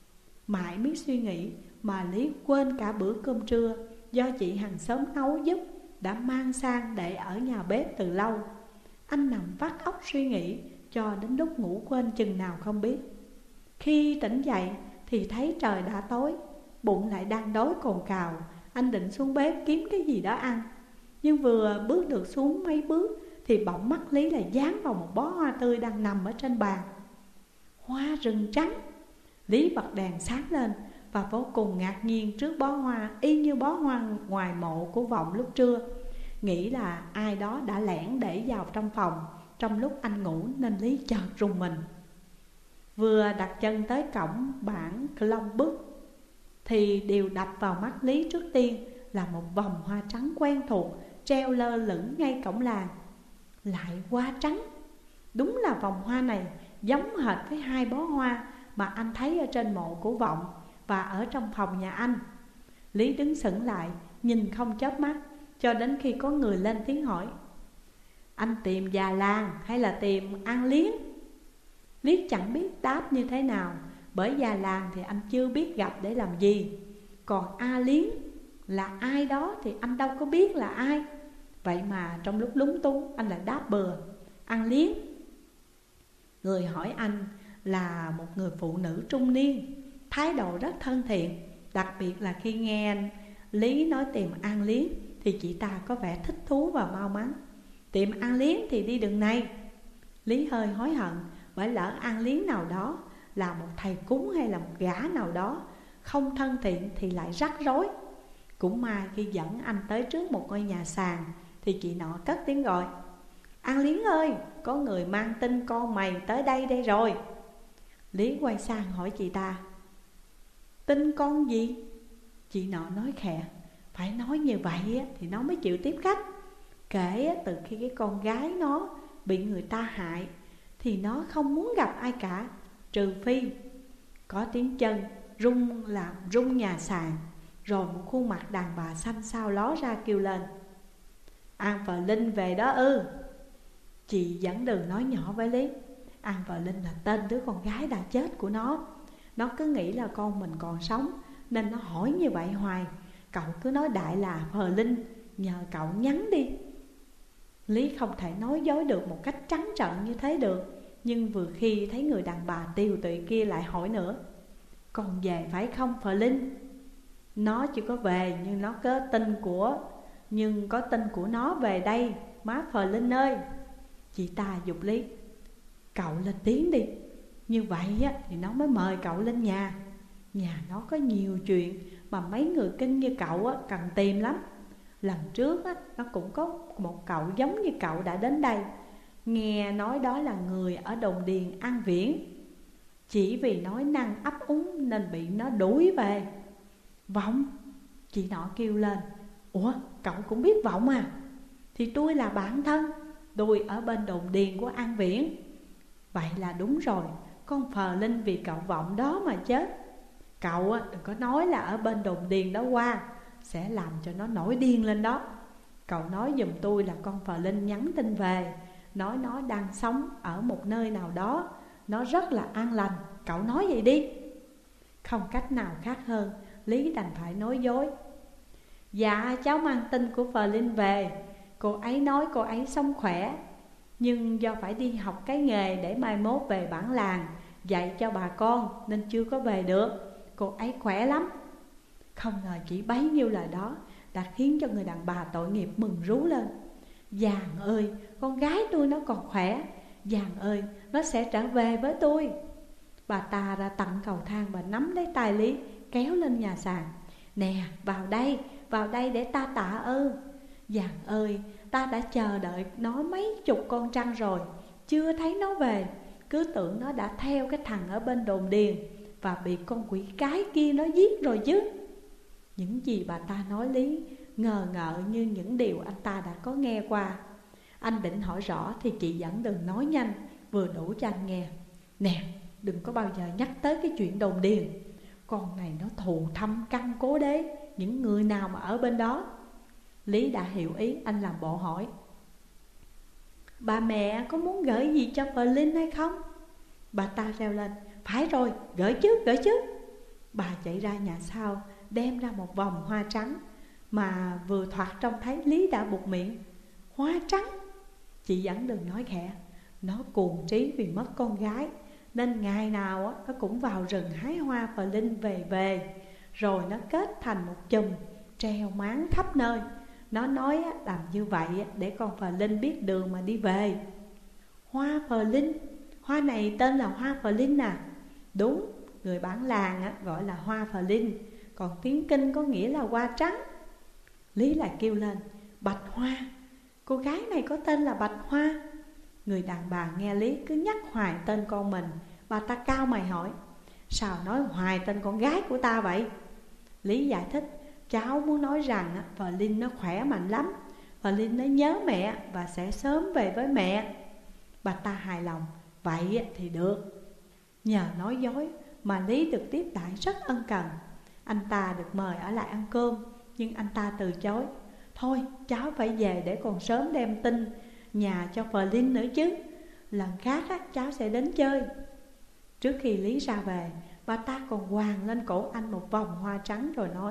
Mãi biết suy nghĩ mà Lý quên cả bữa cơm trưa do chị hàng xóm nấu giúp đã mang sang để ở nhà bếp từ lâu. Anh nằm vắt óc suy nghĩ cho đến lúc ngủ quên chừng nào không biết. Khi tỉnh dậy thì thấy trời đã tối, bụng lại đang đói cồn cào. Anh định xuống bếp kiếm cái gì đó ăn, nhưng vừa bước được xuống mấy bước thì bỗng mắt Lý lại dán vào một bó hoa tươi đang nằm ở trên bàn. Hoa rừng trắng. Lý bật đèn sáng lên và vô cùng ngạc nhiên trước bó hoa y như bó hoa ngoài mộ của Vọng lúc trưa. Nghĩ là ai đó đã lẻn để vào trong phòng trong lúc anh ngủ nên Lý chợt rùng mình. Vừa đặt chân tới cổng bản Long Bức thì điều đập vào mắt Lý trước tiên là một vòng hoa trắng quen thuộc treo lơ lửng ngay cổng làng. Lại hoa trắng. Đúng là vòng hoa này giống hệt với hai bó hoa mà anh thấy ở trên mộ của Vọng và ở trong phòng nhà anh. Lý đứng sững lại nhìn không chớp mắt cho đến khi có người lên tiếng hỏi: anh tìm già làng hay là tìm An Liếng? Lý chẳng biết đáp như thế nào, bởi già làng thì anh chưa biết gặp để làm gì, còn A Liếng là ai đó thì anh đâu có biết là ai. Vậy mà trong lúc lúng túng anh lại đáp bừa: An Liếng. Người hỏi anh là một người phụ nữ trung niên, thái độ rất thân thiện. Đặc biệt là khi nghe Lý nói tìm An Liếng thì chị ta có vẻ thích thú và mau mắn. Tìm An Liếng thì đi đường này. Lý hơi hối hận, bởi lỡ An Liếng nào đó là một thầy cúng hay là một gã nào đó không thân thiện thì lại rắc rối. Cũng may khi dẫn anh tới trước một ngôi nhà sàn thì chị nọ cất tiếng gọi: An Liếng ơi, có người mang tin con mày tới đây rồi. Lý quay sang hỏi chị ta: tin con gì? Chị nọ nói khẽ: phải nói như vậy thì nó mới chịu tiếp khách. Kể từ khi cái con gái nó bị người ta hại thì nó không muốn gặp ai cả, trừ phi có tiếng chân rung nhà sàn. Rồi một khuôn mặt đàn bà xanh xao ló ra kêu lên: An và Linh về đó ư? Chị dẫn đường nói nhỏ với Lý: An và Linh là tên đứa con gái đã chết của nó. Nó cứ nghĩ là con mình còn sống nên nó hỏi như vậy hoài. Cậu cứ nói đại là Phờ Linh, nhờ cậu nhắn đi. Lý không thể nói dối được một cách trắng trợn như thế được, nhưng vừa khi thấy người đàn bà tiều tụy kia lại hỏi nữa: còn về phải không Phờ Linh? Nó chưa có về nhưng có tin của nó về đây má Phờ Linh ơi. Chị ta giục Lý: cậu lên tiếng đi, như vậy thì nó mới mời cậu lên nhà. Nhà nó có nhiều chuyện mà mấy người kinh như cậu cần tìm lắm. Lần trước nó cũng có một cậu giống như cậu đã đến đây. Nghe nói đó là người ở đồn điền An Viễn. Chỉ vì nói năng ấp úng nên bị nó đuổi về. Vọng? Chị nọ kêu lên: ủa, cậu cũng biết Vọng à? Thì tôi là bạn thân, tôi ở bên đồn điền của An Viễn. Vậy là đúng rồi, con Phờ Linh vì cậu Vọng đó mà chết. Cậu đừng có nói là ở bên đồn điền đó qua, sẽ làm cho nó nổi điên lên đó. Cậu nói giùm tôi là con Phờ Linh nhắn tin về, nói nó đang sống ở một nơi nào đó, nó rất là an lành. Cậu nói vậy đi. Không cách nào khác hơn, Lý đành phải nói dối: dạ cháu mang tin của Phờ Linh về. Cô ấy nói cô ấy sống khỏe, nhưng do phải đi học cái nghề để mai mốt về bản làng dạy cho bà con nên chưa có về được. Cô ấy khỏe lắm. Không ngờ chỉ bấy nhiêu lời đó đã khiến cho người đàn bà tội nghiệp mừng rú lên: Giàng ơi, con gái tôi nó còn khỏe. Giàng ơi, nó sẽ trở về với tôi. Bà ta ra tận cầu thang và nắm lấy tay Lý kéo lên nhà sàn. Nè, vào đây để ta tạ ơn. Dàn ơi, ta đã chờ đợi nó mấy chục con trăng rồi, chưa thấy nó về. Cứ tưởng nó đã theo cái thằng ở bên đồn điền và bị con quỷ cái kia nó giết rồi chứ. Những gì bà ta nói Lý ngờ ngợ như những điều anh ta đã có nghe qua. Anh định hỏi rõ thì chị dẫn đường nói nhanh, vừa đủ cho anh nghe. Nè, đừng có bao giờ nhắc tới cái chuyện đồn điền. Con này nó thù thâm căn cố đế những người nào mà ở bên đó. Lý đã hiểu ý, anh làm bộ hỏi. Bà mẹ có muốn gửi gì cho Phờ Linh hay không? Bà ta reo lên. Phải rồi, gửi chứ. Bà chạy ra nhà sau, đem ra một vòng hoa trắng mà vừa thoạt trông thấy Lý đã buột miệng. Hoa trắng? Chị dẫn đường nói khẽ. Nó cuồng trí vì mất con gái, nên ngày nào nó cũng vào rừng hái hoa Phờ Linh về. Rồi nó kết thành một chùm, treo máng khắp nơi. Nó nói làm như vậy để con Phờ Linh biết đường mà đi về. Hoa Phờ Linh? Hoa này tên là hoa Phờ Linh à? Đúng, người bản làng gọi là hoa Phờ Linh, còn tiếng Kinh có nghĩa là hoa trắng. Lý lại kêu lên. Bạch Hoa? Cô gái này có tên là Bạch Hoa? Người đàn bà nghe Lý cứ nhắc hoài tên con mình. Bà ta cau mày hỏi. Sao nói hoài tên con gái của ta vậy? Lý giải thích. Cháu muốn nói rằng Phờ Linh nó khỏe mạnh lắm. Phờ Linh nó nhớ mẹ và sẽ sớm về với mẹ. Bà ta hài lòng. Vậy thì được. Nhờ nói dối mà Lý được tiếp đãi rất ân cần. Anh ta được mời ở lại ăn cơm, nhưng anh ta từ chối. Thôi cháu phải về để còn sớm đem tin nhà cho Phờ Linh nữa chứ. Lần khác cháu sẽ đến chơi. Trước khi Lý ra về, bà ta còn quàng lên cổ anh một vòng hoa trắng rồi nói.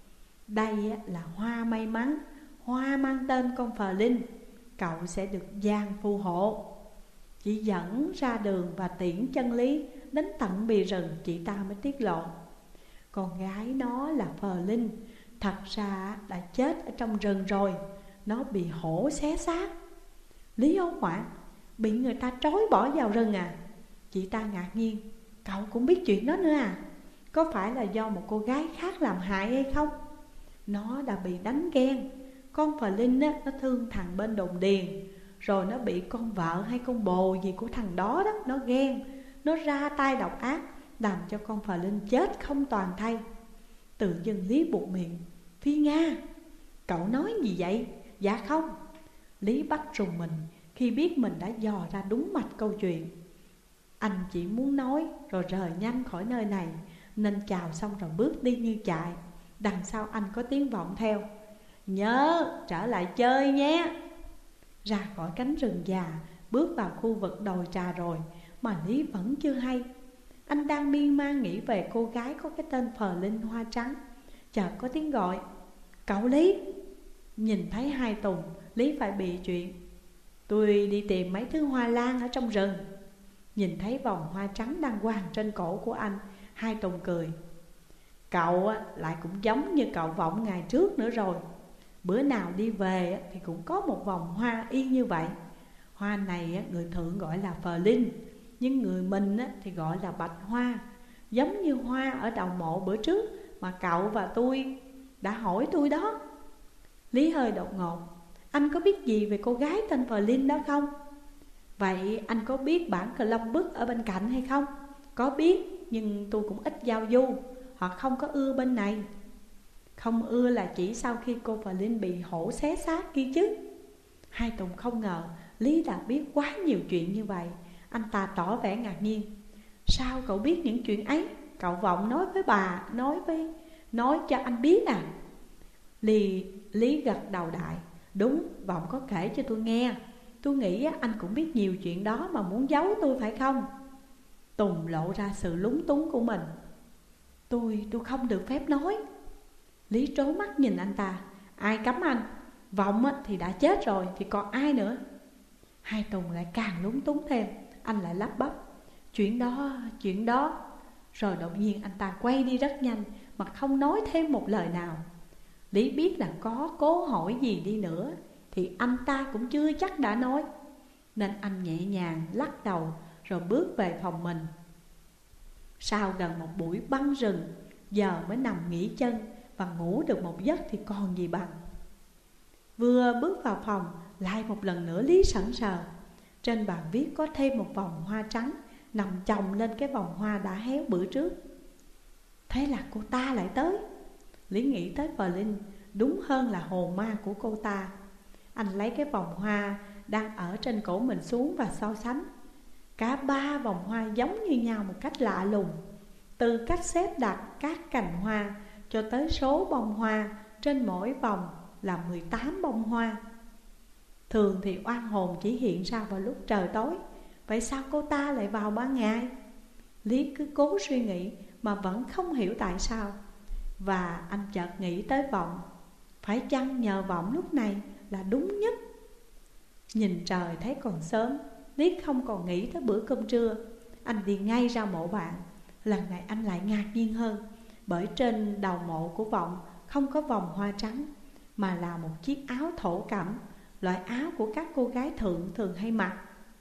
Đây là hoa may mắn, hoa mang tên con Phờ Linh. Cậu sẽ được Giang phù hộ. Chị dẫn ra đường và tiễn chân Lý đến tận bìa rừng, chị ta mới tiết lộ. Con gái nó là Phờ Linh, thật ra đã chết ở trong rừng rồi. Nó bị hổ xé xác. Lý hốt hoảng. Bị người ta trói bỏ vào rừng à? Chị ta ngạc nhiên. Cậu cũng biết chuyện đó nữa à? Có phải là do một cô gái khác làm hại hay không? Nó đã bị đánh ghen. Con Phờ Linh nó thương thằng bên đồn điền, rồi nó bị con vợ hay con bồ gì của thằng đó nó ghen. Nó ra tay độc ác, làm cho con Phờ Linh chết không toàn thây. Tự dưng Lý buột miệng. Phi Nga, cậu nói gì vậy? Dạ không. Lý bắt rùng mình khi biết mình đã dò ra đúng mạch câu chuyện. Anh chỉ muốn nói rồi rời nhanh khỏi nơi này, nên chào xong rồi bước đi như chạy. Đằng sau anh có tiếng vọng theo. Nhớ trở lại chơi nhé. Ra khỏi cánh rừng già, bước vào khu vực đồi trà rồi mà Lý vẫn chưa hay. Anh đang miên man nghĩ về cô gái có cái tên Phờ Linh hoa trắng. Chợt có tiếng gọi. Cậu Lý. Nhìn thấy Hai Tùng, Lý phải bị chuyện. Tôi đi tìm mấy thứ hoa lan ở trong rừng. Nhìn thấy vòng hoa trắng đang quàng trên cổ của anh, Hai Tùng cười. Cậu lại cũng giống như cậu Vọng ngày trước nữa rồi. Bữa nào đi về thì cũng có một vòng hoa y như vậy. Hoa này người Thượng gọi là Phờ Linh, nhưng người mình thì gọi là Bạch Hoa. Giống như hoa ở đầu mộ bữa trước mà cậu và tôi đã hỏi tôi đó. Lý hơi đột ngột. Anh có biết gì về cô gái tên Phờ Linh đó không? Vậy anh có biết bản cờ long bức ở bên cạnh hay không? Có biết, nhưng tôi cũng ít giao du, hoặc không có ưa bên này. Không ưa là chỉ sau khi cô Phờ Linh bị hổ xé xác kia chứ. Hai Tùng không ngờ Lý đã biết quá nhiều chuyện như vậy. Anh ta tỏ vẻ ngạc nhiên. Sao cậu biết những chuyện ấy? Cậu Vọng nói với bà, nói cho anh biết à? Lý gật đầu đại. Đúng, Vọng có kể cho tôi nghe. Tôi nghĩ anh cũng biết nhiều chuyện đó mà muốn giấu tôi phải không? Tùng lộ ra sự lúng túng của mình. Tôi không được phép nói. Lý trố mắt nhìn anh ta. Ai cấm anh? Vọng thì đã chết rồi thì còn ai nữa? Hai Tùng lại càng lúng túng thêm. Anh lại lắp bắp. Chuyện đó. Rồi đột nhiên anh ta quay đi rất nhanh mà không nói thêm một lời nào. Lý biết là có cố hỏi gì đi nữa thì anh ta cũng chưa chắc đã nói, nên anh nhẹ nhàng lắc đầu rồi bước về phòng mình. Sau gần một buổi băng rừng, giờ mới nằm nghỉ chân và ngủ được một giấc thì còn gì bằng. Vừa bước vào phòng, lại một lần nữa Lý sững sờ. Trên bàn viết có thêm một vòng hoa trắng nằm chồng lên cái vòng hoa đã héo bữa trước. Thế là cô ta lại tới. Lý nghĩ tới Linh, đúng hơn là hồn ma của cô ta. Anh lấy cái vòng hoa đang ở trên cổ mình xuống và so sánh. Cả ba vòng hoa giống như nhau một cách lạ lùng, từ cách xếp đặt các cành hoa cho tới số bông hoa trên mỗi vòng là 18 bông hoa. Thường thì oan hồn chỉ hiện ra vào lúc trời tối, vậy sao cô ta lại vào ban ngày? Lý cứ cố suy nghĩ mà vẫn không hiểu tại sao. Và anh chợt nghĩ tới vọng. Phải chăng nhờ vọng lúc này là đúng nhất? Nhìn trời thấy còn sớm, Lý không còn nghĩ tới bữa cơm trưa. Anh đi ngay ra mộ bạn. Lần này anh lại ngạc nhiên hơn, bởi trên đầu mộ của vọng không có vòng hoa trắng, mà là một chiếc áo thổ cẩm, loại áo của các cô gái thượng thường hay mặc.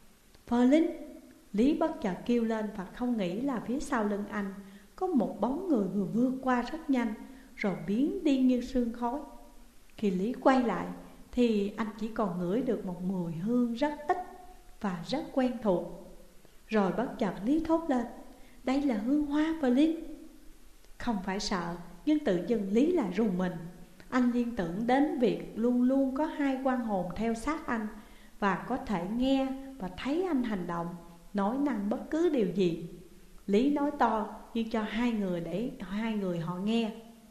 Linh! Lý bất chợt kêu lên và không nghĩ là phía sau lưng anh có một bóng người vừa vượt qua rất nhanh, rồi biến đi như sương khói. Khi Lý quay lại thì anh chỉ còn ngửi được một mùi hương rất ít và rất quen thuộc. Rồi bất chợt Lý thốt lên: đây là hương hoa Linh. Không phải sợ, nhưng tự dưng Lý lại rùng mình. Anh liên tưởng đến việc luôn luôn có hai oan hồn theo sát anh, và có thể nghe và thấy anh hành động, nói năng bất cứ điều gì. Lý nói to nhưng cho hai người để hai người họ nghe.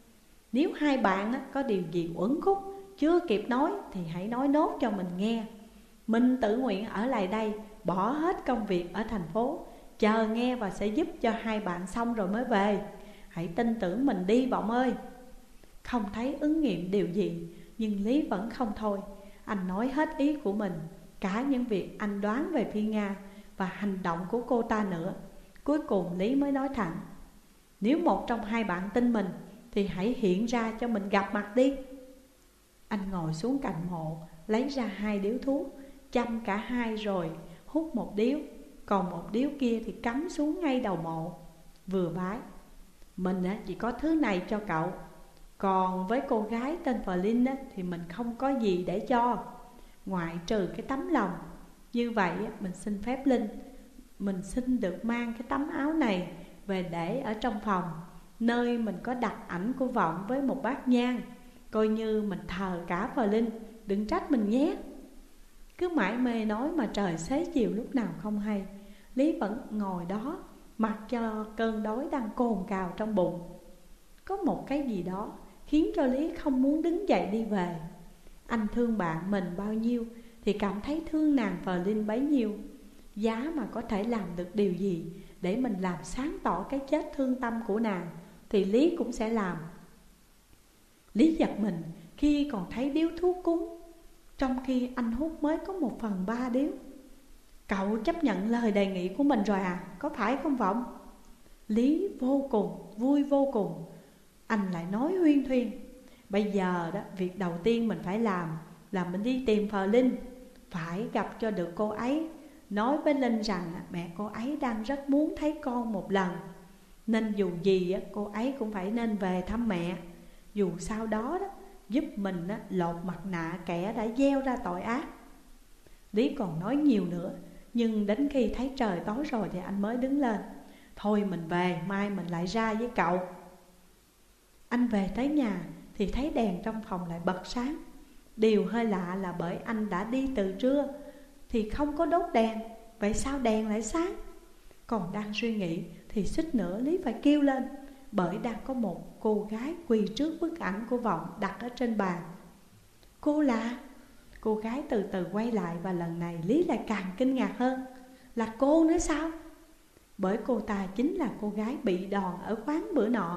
Nếu hai bạn có điều gì uẩn khúc chưa kịp nói thì hãy nói nốt cho mình nghe. Mình tự nguyện ở lại đây, bỏ hết công việc ở thành phố, chờ nghe và sẽ giúp cho hai bạn xong rồi mới về. Hãy tin tưởng mình đi Vọng ơi. Không thấy ứng nghiệm điều gì, nhưng Lý vẫn không thôi. Anh nói hết ý của mình, cả những việc anh đoán về Phi Nga và hành động của cô ta nữa. Cuối cùng Lý mới nói thẳng: nếu một trong hai bạn tin mình thì hãy hiện ra cho mình gặp mặt đi. Anh ngồi xuống cạnh mộ, lấy ra 2 điếu thuốc, châm cả hai rồi hút một điếu, còn một điếu kia thì cắm xuống ngay đầu mộ. Vừa bái: mình chỉ có thứ này cho cậu, còn với cô gái tên Linh thì mình không có gì để cho, ngoại trừ cái tấm lòng. Như vậy mình xin phép Linh, mình xin được mang cái tấm áo này về để ở trong phòng, nơi mình có đặt ảnh của Vọng với một bát nhang, coi như mình thờ cả Linh, đừng trách mình nhé. Cứ mãi mê nói mà trời xế chiều lúc nào không hay. Lý vẫn ngồi đó, mặc cho cơn đói đang cồn cào trong bụng. Có một cái gì đó khiến cho Lý không muốn đứng dậy đi về. Anh thương bạn mình bao nhiêu thì cảm thấy thương nàng Linh bấy nhiêu. Giá mà có thể làm được điều gì để mình làm sáng tỏ cái chết thương tâm của nàng thì Lý cũng sẽ làm. Lý giật mình khi còn thấy điếu thuốc cúng, trong khi anh hút mới có 1/3 điếu. Cậu chấp nhận lời đề nghị của mình rồi à, có phải không Vọng? Lý vô cùng, vui vô cùng. Anh lại nói huyên thuyên: bây giờ đó, việc đầu tiên mình phải làm là mình đi tìm Linh, phải gặp cho được cô ấy. Nói với Linh rằng mẹ cô ấy đang rất muốn thấy con một lần, nên dù gì cô ấy cũng phải nên về thăm mẹ. Dù sau đó giúp mình lột mặt nạ kẻ đã gieo ra tội ác. Lý còn nói nhiều nữa, nhưng đến khi thấy trời tối rồi thì anh mới đứng lên: thôi mình về, mai mình lại ra với cậu. Anh về tới nhà thì thấy đèn trong phòng lại bật sáng. Điều hơi lạ là bởi anh đã đi từ trưa thì không có đốt đèn, vậy sao đèn lại sáng? Còn đang suy nghĩ thì suýt nữa Lý phải kêu lên, bởi đang có một cô gái quỳ trước bức ảnh của Vọng đặt ở trên bàn. Cô là... Cô gái từ từ quay lại và lần này Lý lại càng kinh ngạc hơn. Là cô nữa sao? Bởi cô ta chính là cô gái bị đòn ở quán bữa nọ.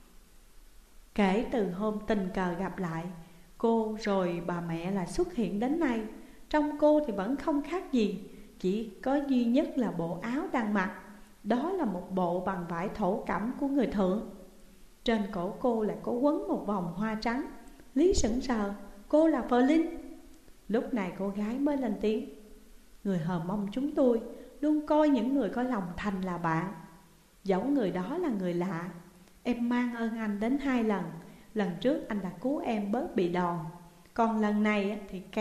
Kể từ hôm tình cờ gặp lại, cô rồi bà mẹ lại xuất hiện đến nay. Trong cô thì vẫn không khác gì, chỉ có duy nhất là bộ áo đang mặc. Đó là một bộ bằng vải thổ cẩm của người thượng. Trên cổ cô lại có quấn một vòng hoa trắng. Lý sững sờ, cô là Linh. Lúc này cô gái mới lên tiếng: người Hờ Mông chúng tôi luôn coi những người có lòng thành là bạn. Dẫu người đó là người lạ, em mang ơn anh đến 2 lần, lần trước anh đã cứu em bớt bị đòn, còn lần này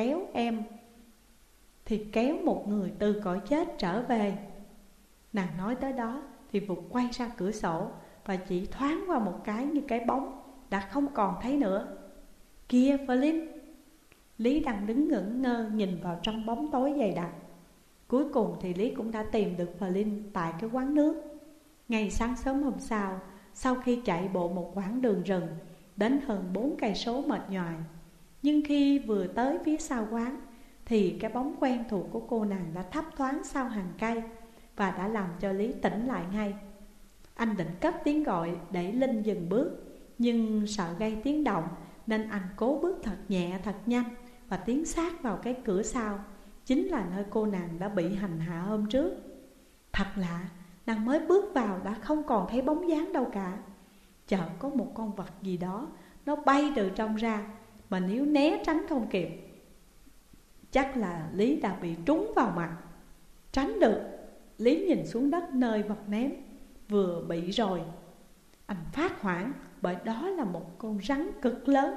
thì kéo một người từ cõi chết trở về. Nàng nói tới đó thì vụt quay ra cửa sổ và chỉ thoáng qua một cái như cái bóng đã không còn thấy nữa. Kia Flynn! Lý đang đứng ngẩn ngơ nhìn vào trong bóng tối dày đặc. Cuối cùng thì Lý cũng đã tìm được Flynn tại cái quán nước. Ngày sáng sớm hôm sau khi chạy bộ một quãng đường rừng đến hơn 4 cây số mệt nhoài, nhưng khi vừa tới phía sau quán thì cái bóng quen thuộc của cô nàng đã thấp thoáng sau hàng cây và đã làm cho Lý tỉnh lại ngay. Anh định cất tiếng gọi để Linh dừng bước, nhưng sợ gây tiếng động nên anh cố bước thật nhẹ thật nhanh và tiến sát vào cái cửa sau, chính là nơi cô nàng đã bị hành hạ hôm trước. Thật lạ, nàng mới bước vào đã không còn thấy bóng dáng đâu cả. Chợt có một con vật gì đó nó bay từ trong ra, mà nếu né tránh không kịp chắc là Lý đã bị trúng vào mặt. Tránh được, Lý nhìn xuống đất nơi vật ném vừa bị rồi. Anh phát hoảng bởi đó là một con rắn cực lớn.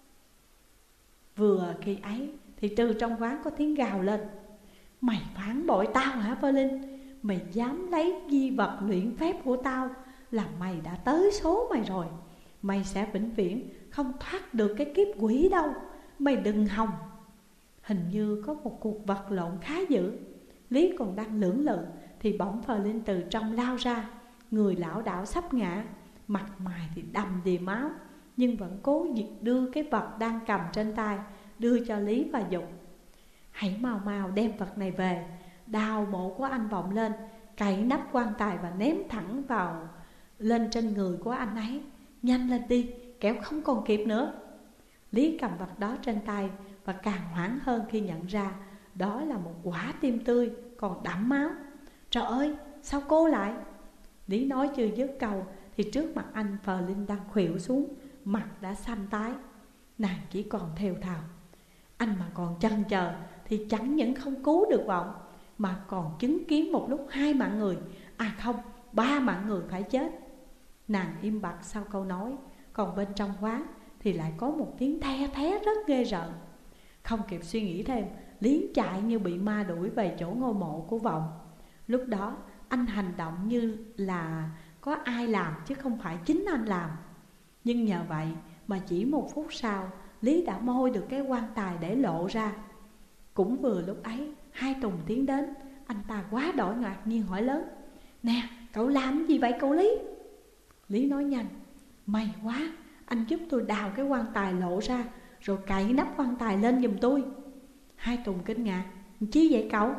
Vừa khi ấy thì từ trong quán có tiếng gào lên: Mày phản bội tao hả Flynn? Mày dám lấy di vật luyện phép của tao là mày đã tới số mày rồi. Mày sẽ vĩnh viễn không thoát được cái kiếp quỷ đâu. Mày đừng hòng. Hình như có một cuộc vật lộn khá dữ. Lý còn đang lưỡng lự thì bỗng Flynn từ trong lao ra, người lảo đảo sắp ngã, mặt mày thì đầm đìa máu, nhưng vẫn cố đưa cái vật đang cầm trên tay đưa cho Lý và dục: Hãy mau mau đem vật này về. Đào mộ của anh vọng lên, cậy nắp quan tài và ném thẳng lên trên người của anh ấy. Nhanh lên đi, kẻo không còn kịp nữa. Lý cầm vật đó trên tay và càng hoảng hơn khi nhận ra đó là một quả tim tươi còn đẫm máu. Trời ơi, sao cô lại? Lý nói chưa dứt câu thì trước mặt anh Flynn đang khuỵu xuống, mặt đã xanh tái. Nàng chỉ còn thều thào: Anh mà còn chần chờ thì chẳng những không cứu được vọng, mà còn chứng kiến một lúc 2 mạng người, à không, 3 mạng người phải chết. Nàng im bặt sau câu nói, còn bên trong quán thì lại có một tiếng the thé rất ghê rợn. Không kịp suy nghĩ thêm, Lý chạy như bị ma đuổi về chỗ ngôi mộ của vọng. Lúc đó anh hành động như là có ai làm chứ không phải chính anh làm. Nhưng nhờ vậy mà chỉ 1 phút sau, Lý đã moi được cái quan tài để lộ ra. Cũng vừa lúc ấy, Hai Tùng tiến đến. Anh ta quá đổi ngạc nhiên hỏi lớn: Nè, cậu làm gì vậy cậu Lý? Lý nói nhanh: May quá, anh giúp tôi đào cái quan tài lộ ra, rồi cậy nắp quan tài lên giùm tôi. Hai Tùng kinh ngạc: Chi vậy cậu?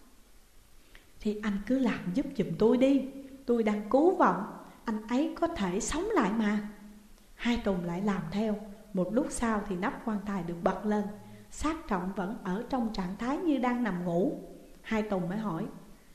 Thì anh cứ làm giúp giùm tôi đi, tôi đang cứu vọng, anh ấy có thể sống lại mà. Hai Tùng lại làm theo. Một lúc sau thì nắp quan tài được bật lên. Xác Trọng vẫn ở trong trạng thái như đang nằm ngủ. Hai Tùng mới hỏi: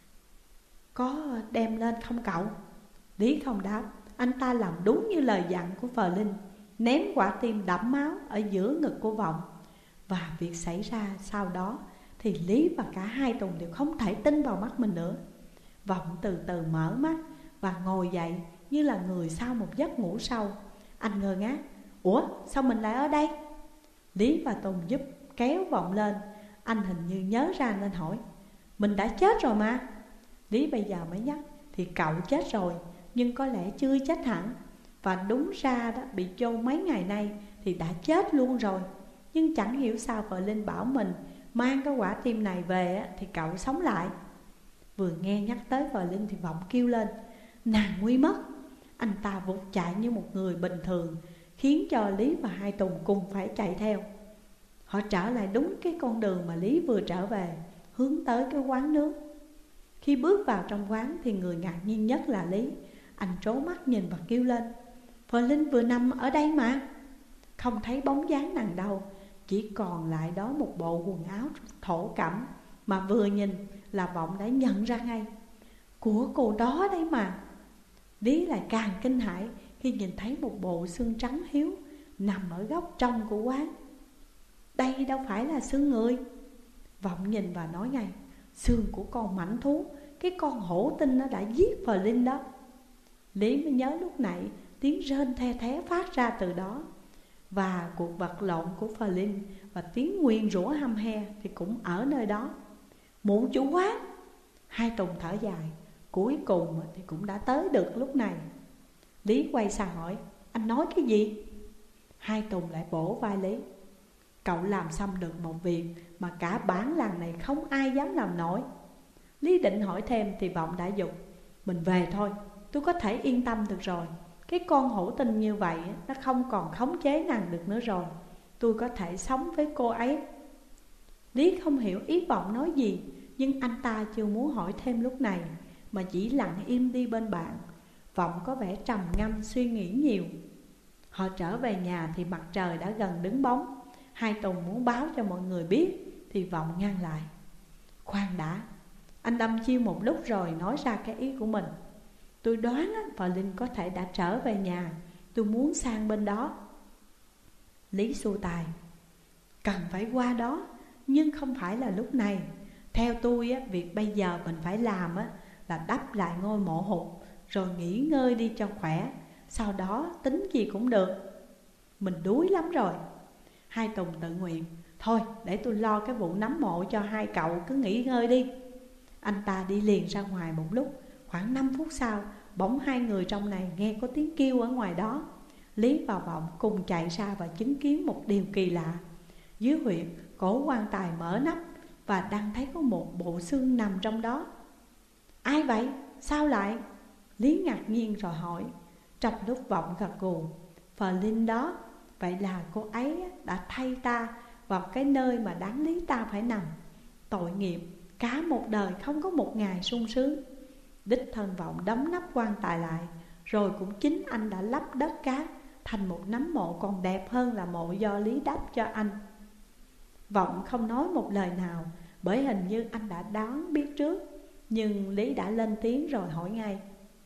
Có đem lên không cậu? Lý không đáp. Anh ta làm đúng như lời dặn của Flynn, ném quả tim đẫm máu ở giữa ngực của vọng. Và việc xảy ra sau đó thì Lý và cả Hai Tùng đều không thể tin vào mắt mình nữa. Vọng từ từ mở mắt và ngồi dậy như là người sau một giấc ngủ sâu. Anh ngơ ngác: Ủa, sao mình lại ở đây? Lý và Tùng giúp kéo Vọng lên. Anh hình như nhớ ra nên hỏi: Mình đã chết rồi mà. Lý bây giờ mới nhắc: Thì cậu chết rồi, nhưng có lẽ chưa chết hẳn. Và đúng ra đó, bị chôn mấy ngày nay thì đã chết luôn rồi. Nhưng chẳng hiểu sao Flynn bảo mình mang cái quả tim này về thì cậu sống lại. Vừa nghe nhắc tới Flynn thì Vọng kêu lên: Nàng nguy mất. Anh ta vụt chạy như một người bình thường, khiến cho Lý và Hai Tùng cùng phải chạy theo. Họ trở lại đúng cái con đường mà Lý vừa trở về, hướng tới cái quán nước. Khi bước vào trong quán thì người ngạc nhiên nhất là Lý. Anh trố mắt nhìn và kêu lên: Flynn vừa nằm ở đây mà. Không thấy bóng dáng nàng đâu, chỉ còn lại đó một bộ quần áo thổ cẩm mà vừa nhìn là Vọng đã nhận ra ngay. Của cô đó đấy mà. Lý lại càng kinh hãi khi nhìn thấy một bộ xương trắng hiếu nằm ở góc trong của quán. Đây đâu phải là xương người. Vọng nhìn và nói ngay: Xương của con mãnh thú, cái con hổ tinh nó đã giết Flynn đó. Lý mới nhớ lúc nãy tiếng rên the thé phát ra từ đó. Và cuộc vật lộn của Flynn và tiếng nguyền rủa hăm he thì cũng ở nơi đó. Muộn chủ quán. Hai Tùng thở dài. Cuối cùng thì cũng đã tới được lúc này. Lý quay sang hỏi: anh nói cái gì? Hai Tùng lại vỗ vai Lý: cậu làm xong được một việc mà cả bản làng này không ai dám làm nổi. Lý định hỏi thêm thì Vọng đã giục: mình về thôi, tôi có thể yên tâm được rồi. Cái con hổ tinh như vậy nó không còn khống chế nàng được nữa rồi. Tôi có thể sống với cô ấy. Lý không hiểu ý Vọng nói gì, nhưng anh ta chưa muốn hỏi thêm lúc này, mà chỉ lặng im đi bên bạn. Vọng có vẻ trầm ngâm suy nghĩ nhiều. Họ trở về nhà thì mặt trời đã gần đứng bóng. Hai Tùng muốn báo cho mọi người biết thì Vọng ngăn lại: khoan đã, anh đâm chiêu một lúc rồi nói ra cái ý của mình. Tôi đoán Flynn có thể đã trở về nhà. Tôi muốn sang bên đó. Lý xua tay: cần phải qua đó, nhưng không phải là lúc này. Theo tôi việc bây giờ mình phải làm là đắp lại ngôi mộ hụt, rồi nghỉ ngơi đi cho khỏe. Sau đó tính gì cũng được. Mình đuối lắm rồi. Hai Tùng tự nguyện: thôi để tôi lo cái vụ nắm mộ cho hai cậu, cứ nghỉ ngơi đi. Anh ta đi liền ra ngoài một lúc. Khoảng 5 phút sau, bỗng hai người trong này nghe có tiếng kêu ở ngoài đó. Lý và Vọng cùng chạy ra và chứng kiến một điều kỳ lạ. Dưới huyệt, cổ quan tài mở nắp và đang thấy có một bộ xương nằm trong đó. Ai vậy? Sao lại? Lý ngạc nhiên rồi hỏi. Trong lúc Vọng gật gù: Flynn đó. Vậy là cô ấy đã thay ta vào cái nơi mà đáng lý ta phải nằm. Tội nghiệp, cả một đời không có một ngày sung sướng. Đích thân Vọng đóng nắp quan tài lại, rồi cũng chính anh đã lấp đất cát thành một nấm mộ còn đẹp hơn là mộ do Lý đắp cho anh. Vọng không nói một lời nào, bởi hình như anh đã đoán biết trước. Nhưng Lý đã lên tiếng rồi hỏi ngay: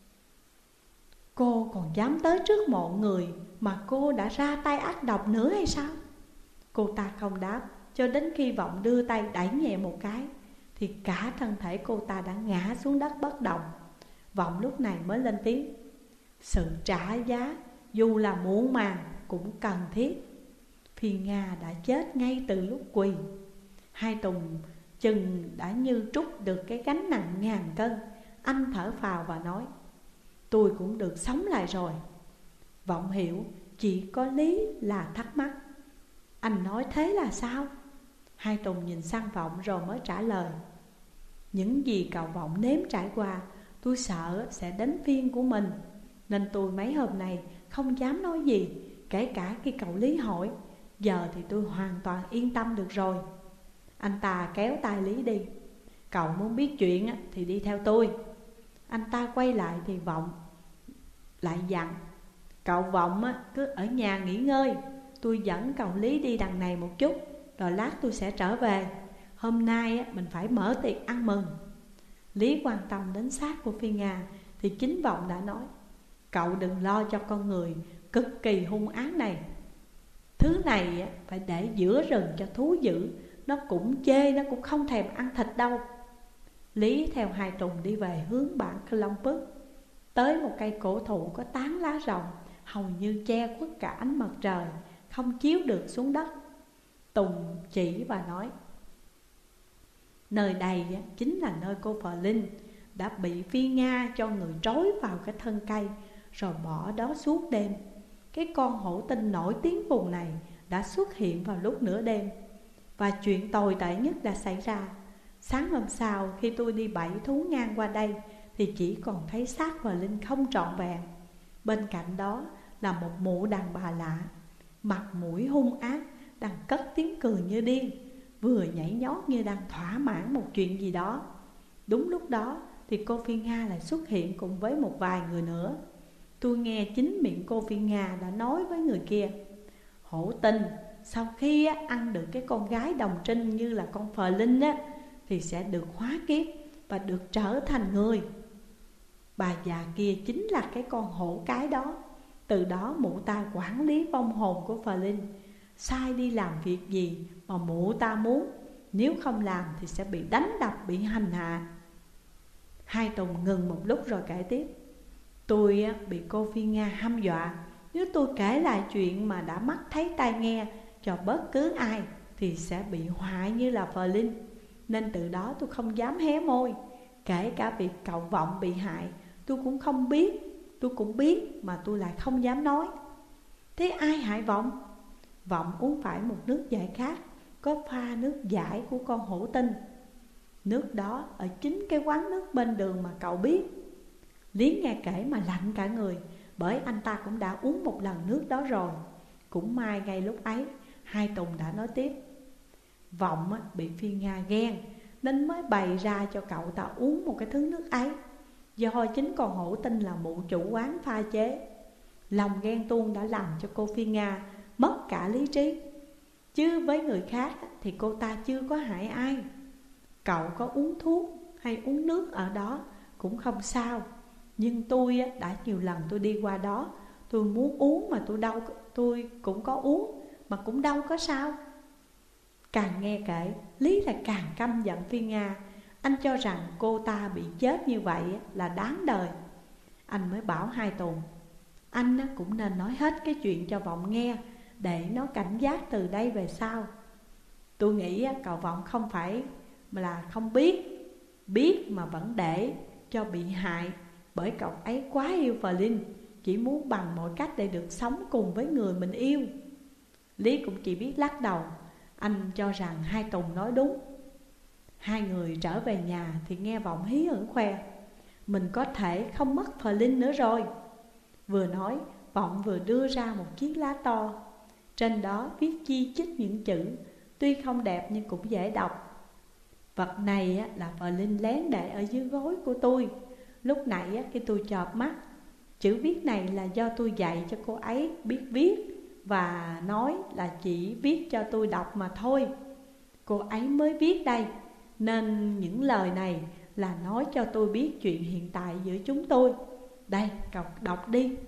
cô còn dám tới trước mộ người mà cô đã ra tay ác độc nữa hay sao? Cô ta không đáp, cho đến khi Vọng đưa tay đẩy nhẹ một cái thì cả thân thể cô ta đã ngã xuống đất bất động. Vọng lúc này mới lên tiếng: sự trả giá dù là muộn màng cũng cần thiết. Phi Nga đã chết ngay từ lúc quỳ. Hai Tùng chừng đã như trút được cái gánh nặng ngàn cân. Anh thở phào và nói: tôi cũng được sống lại rồi. Vọng hiểu, chỉ có Lý là thắc mắc: anh nói thế là sao? Hai Tùng nhìn sang Vọng rồi mới trả lời: những gì cậu Vọng nếm trải qua, tôi sợ sẽ đến phiên của mình, nên tôi mấy hôm nay không dám nói gì, kể cả khi cậu Lý hỏi. Giờ thì tôi hoàn toàn yên tâm được rồi. Anh ta kéo tay Lý đi: cậu muốn biết chuyện thì đi theo tôi. Anh ta quay lại thì Vọng lại dặn: cậu Vọng cứ ở nhà nghỉ ngơi, tôi dẫn cậu Lý đi đằng này một chút, rồi lát tôi sẽ trở về. Hôm nay mình phải mở tiệc ăn mừng. Lý quan tâm đến xác của Phi Nga thì chính Vọng đã nói: cậu đừng lo cho con người cực kỳ hung ác này. Thứ này phải để giữa rừng cho thú dữ, nó cũng chê, nó cũng không thèm ăn thịt đâu. Lý theo Hai Tùng đi về hướng bản Columbus, tới một cây cổ thụ có tán lá rộng, hầu như che khuất cả ánh mặt trời, không chiếu được xuống đất. Tùng chỉ và nói: nơi đây chính là nơi cô Flynn đã bị Phi Nga cho người trói vào cái thân cây, rồi bỏ đó suốt đêm. Cái con hổ tinh nổi tiếng vùng này đã xuất hiện vào lúc nửa đêm. Và chuyện tồi tệ nhất đã xảy ra. Sáng hôm sau khi tôi đi bẫy thú ngang qua đây thì chỉ còn thấy xác Flynn không trọn vẹn. Bên cạnh đó là một mụ đàn bà lạ, mặt mũi hung ác, đang cất tiếng cười như điên, vừa nhảy nhót như đang thỏa mãn một chuyện gì đó. Đúng lúc đó thì cô Phi Nga lại xuất hiện cùng với một vài người nữa. Tôi nghe chính miệng cô Phi Nga đã nói với người kia: hổ tinh sau khi ăn được cái con gái đồng trinh như là con Flynn thì sẽ được hóa kiếp và được trở thành người. Bà già kia chính là cái con hổ cái đó. Từ đó mụ ta quản lý vong hồn của Flynn, sai đi làm việc gì mà mụ ta muốn. Nếu không làm thì sẽ bị đánh đập, bị hành hạ. Hai Tùng ngừng một lúc rồi kể tiếp: tôi bị cô Phi Nga hăm dọa, Nếu tôi kể lại chuyện mà đã mắt thấy tai nghe cho bất cứ ai thì sẽ bị họa như là Phờ Linh. Nên từ đó tôi không dám hé môi. Kể cả việc cậu Vọng bị hại tôi cũng không biết. Tôi cũng biết mà tôi lại không dám nói. Thế ai hại Vọng? Vọng uống phải một nước giải khát có pha nước giải của con hổ tinh. Nước đó ở chính cái quán nước bên đường mà cậu biết. Lý nghe kể mà lạnh cả người, bởi anh ta cũng đã uống một lần nước đó rồi. Cũng may ngay lúc ấy Hai Tùng đã nói tiếp. Vọng bị Phiên Nga ghen nên mới bày ra cho cậu ta uống một cái thứ nước ấy, do chính con hổ tinh là mụ chủ quán pha chế. Lòng ghen tuông đã làm cho cô Phiên Nga mất cả lý trí. Chứ với người khác thì cô ta chưa có hại ai. Cậu có uống thuốc hay uống nước ở đó cũng không sao. Nhưng tôi đã nhiều lần tôi đi qua đó, tôi muốn uống mà tôi cũng có uống mà cũng đâu có sao. Càng nghe kể, Lý lại càng căm giận Phiên Nga. Anh cho rằng cô ta bị chết như vậy là đáng đời. Anh mới bảo Hai Tùng, anh cũng nên nói hết cái chuyện cho Vọng nghe, để nó cảnh giác từ đây về sau. Tôi nghĩ cậu Vọng không phải mà là không biết mà vẫn để cho bị hại, bởi cậu ấy quá yêu Phờ Linh, chỉ muốn bằng mọi cách để được sống cùng với người mình yêu. Lý cũng chỉ biết lắc đầu. Anh cho rằng Hai Tùng nói đúng. Hai người trở về nhà thì nghe Vọng hí hửng khoe, mình có thể không mất Phờ Linh nữa rồi. Vừa nói, Vọng vừa đưa ra một chiếc lá to. Trên đó viết chi chít những chữ, tuy không đẹp nhưng cũng dễ đọc. Vật này là Phờ Linh lén để ở dưới gối của tôi. Lúc nãy khi tôi chợp mắt, chữ viết này là do tôi dạy cho cô ấy biết viết, và nói là chỉ viết cho tôi đọc mà thôi. Cô ấy mới viết đây, nên những lời này là nói cho tôi biết chuyện hiện tại giữa chúng tôi. Đây, cậu đọc đi.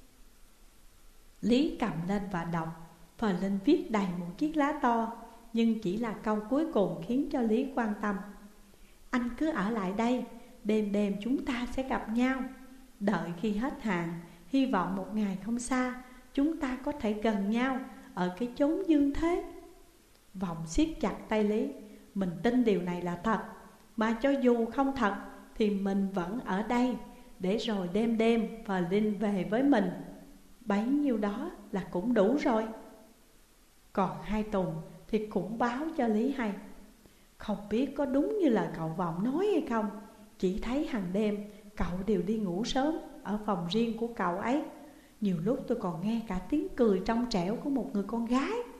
Lý cầm lên và đọc. Phờ Linh viết đầy một chiếc lá to, nhưng chỉ là câu cuối cùng khiến cho Lý quan tâm. Anh cứ ở lại đây, đêm đêm chúng ta sẽ gặp nhau. Đợi khi hết hạn, hy vọng một ngày không xa chúng ta có thể gần nhau ở cái chốn dương thế. Vọng siết chặt tay Lý. Mình tin điều này là thật, mà cho dù không thật thì mình vẫn ở đây, để rồi đêm đêm Phờ Linh về với mình. Bấy nhiêu đó là cũng đủ rồi. Còn Hai Tùng thì cũng báo cho Lý hay. Không biết có đúng như là cậu Vọng nói hay không, chỉ thấy hàng đêm cậu đều đi ngủ sớm ở phòng riêng của cậu ấy. Nhiều lúc tôi còn nghe cả tiếng cười trong trẻo của một người con gái.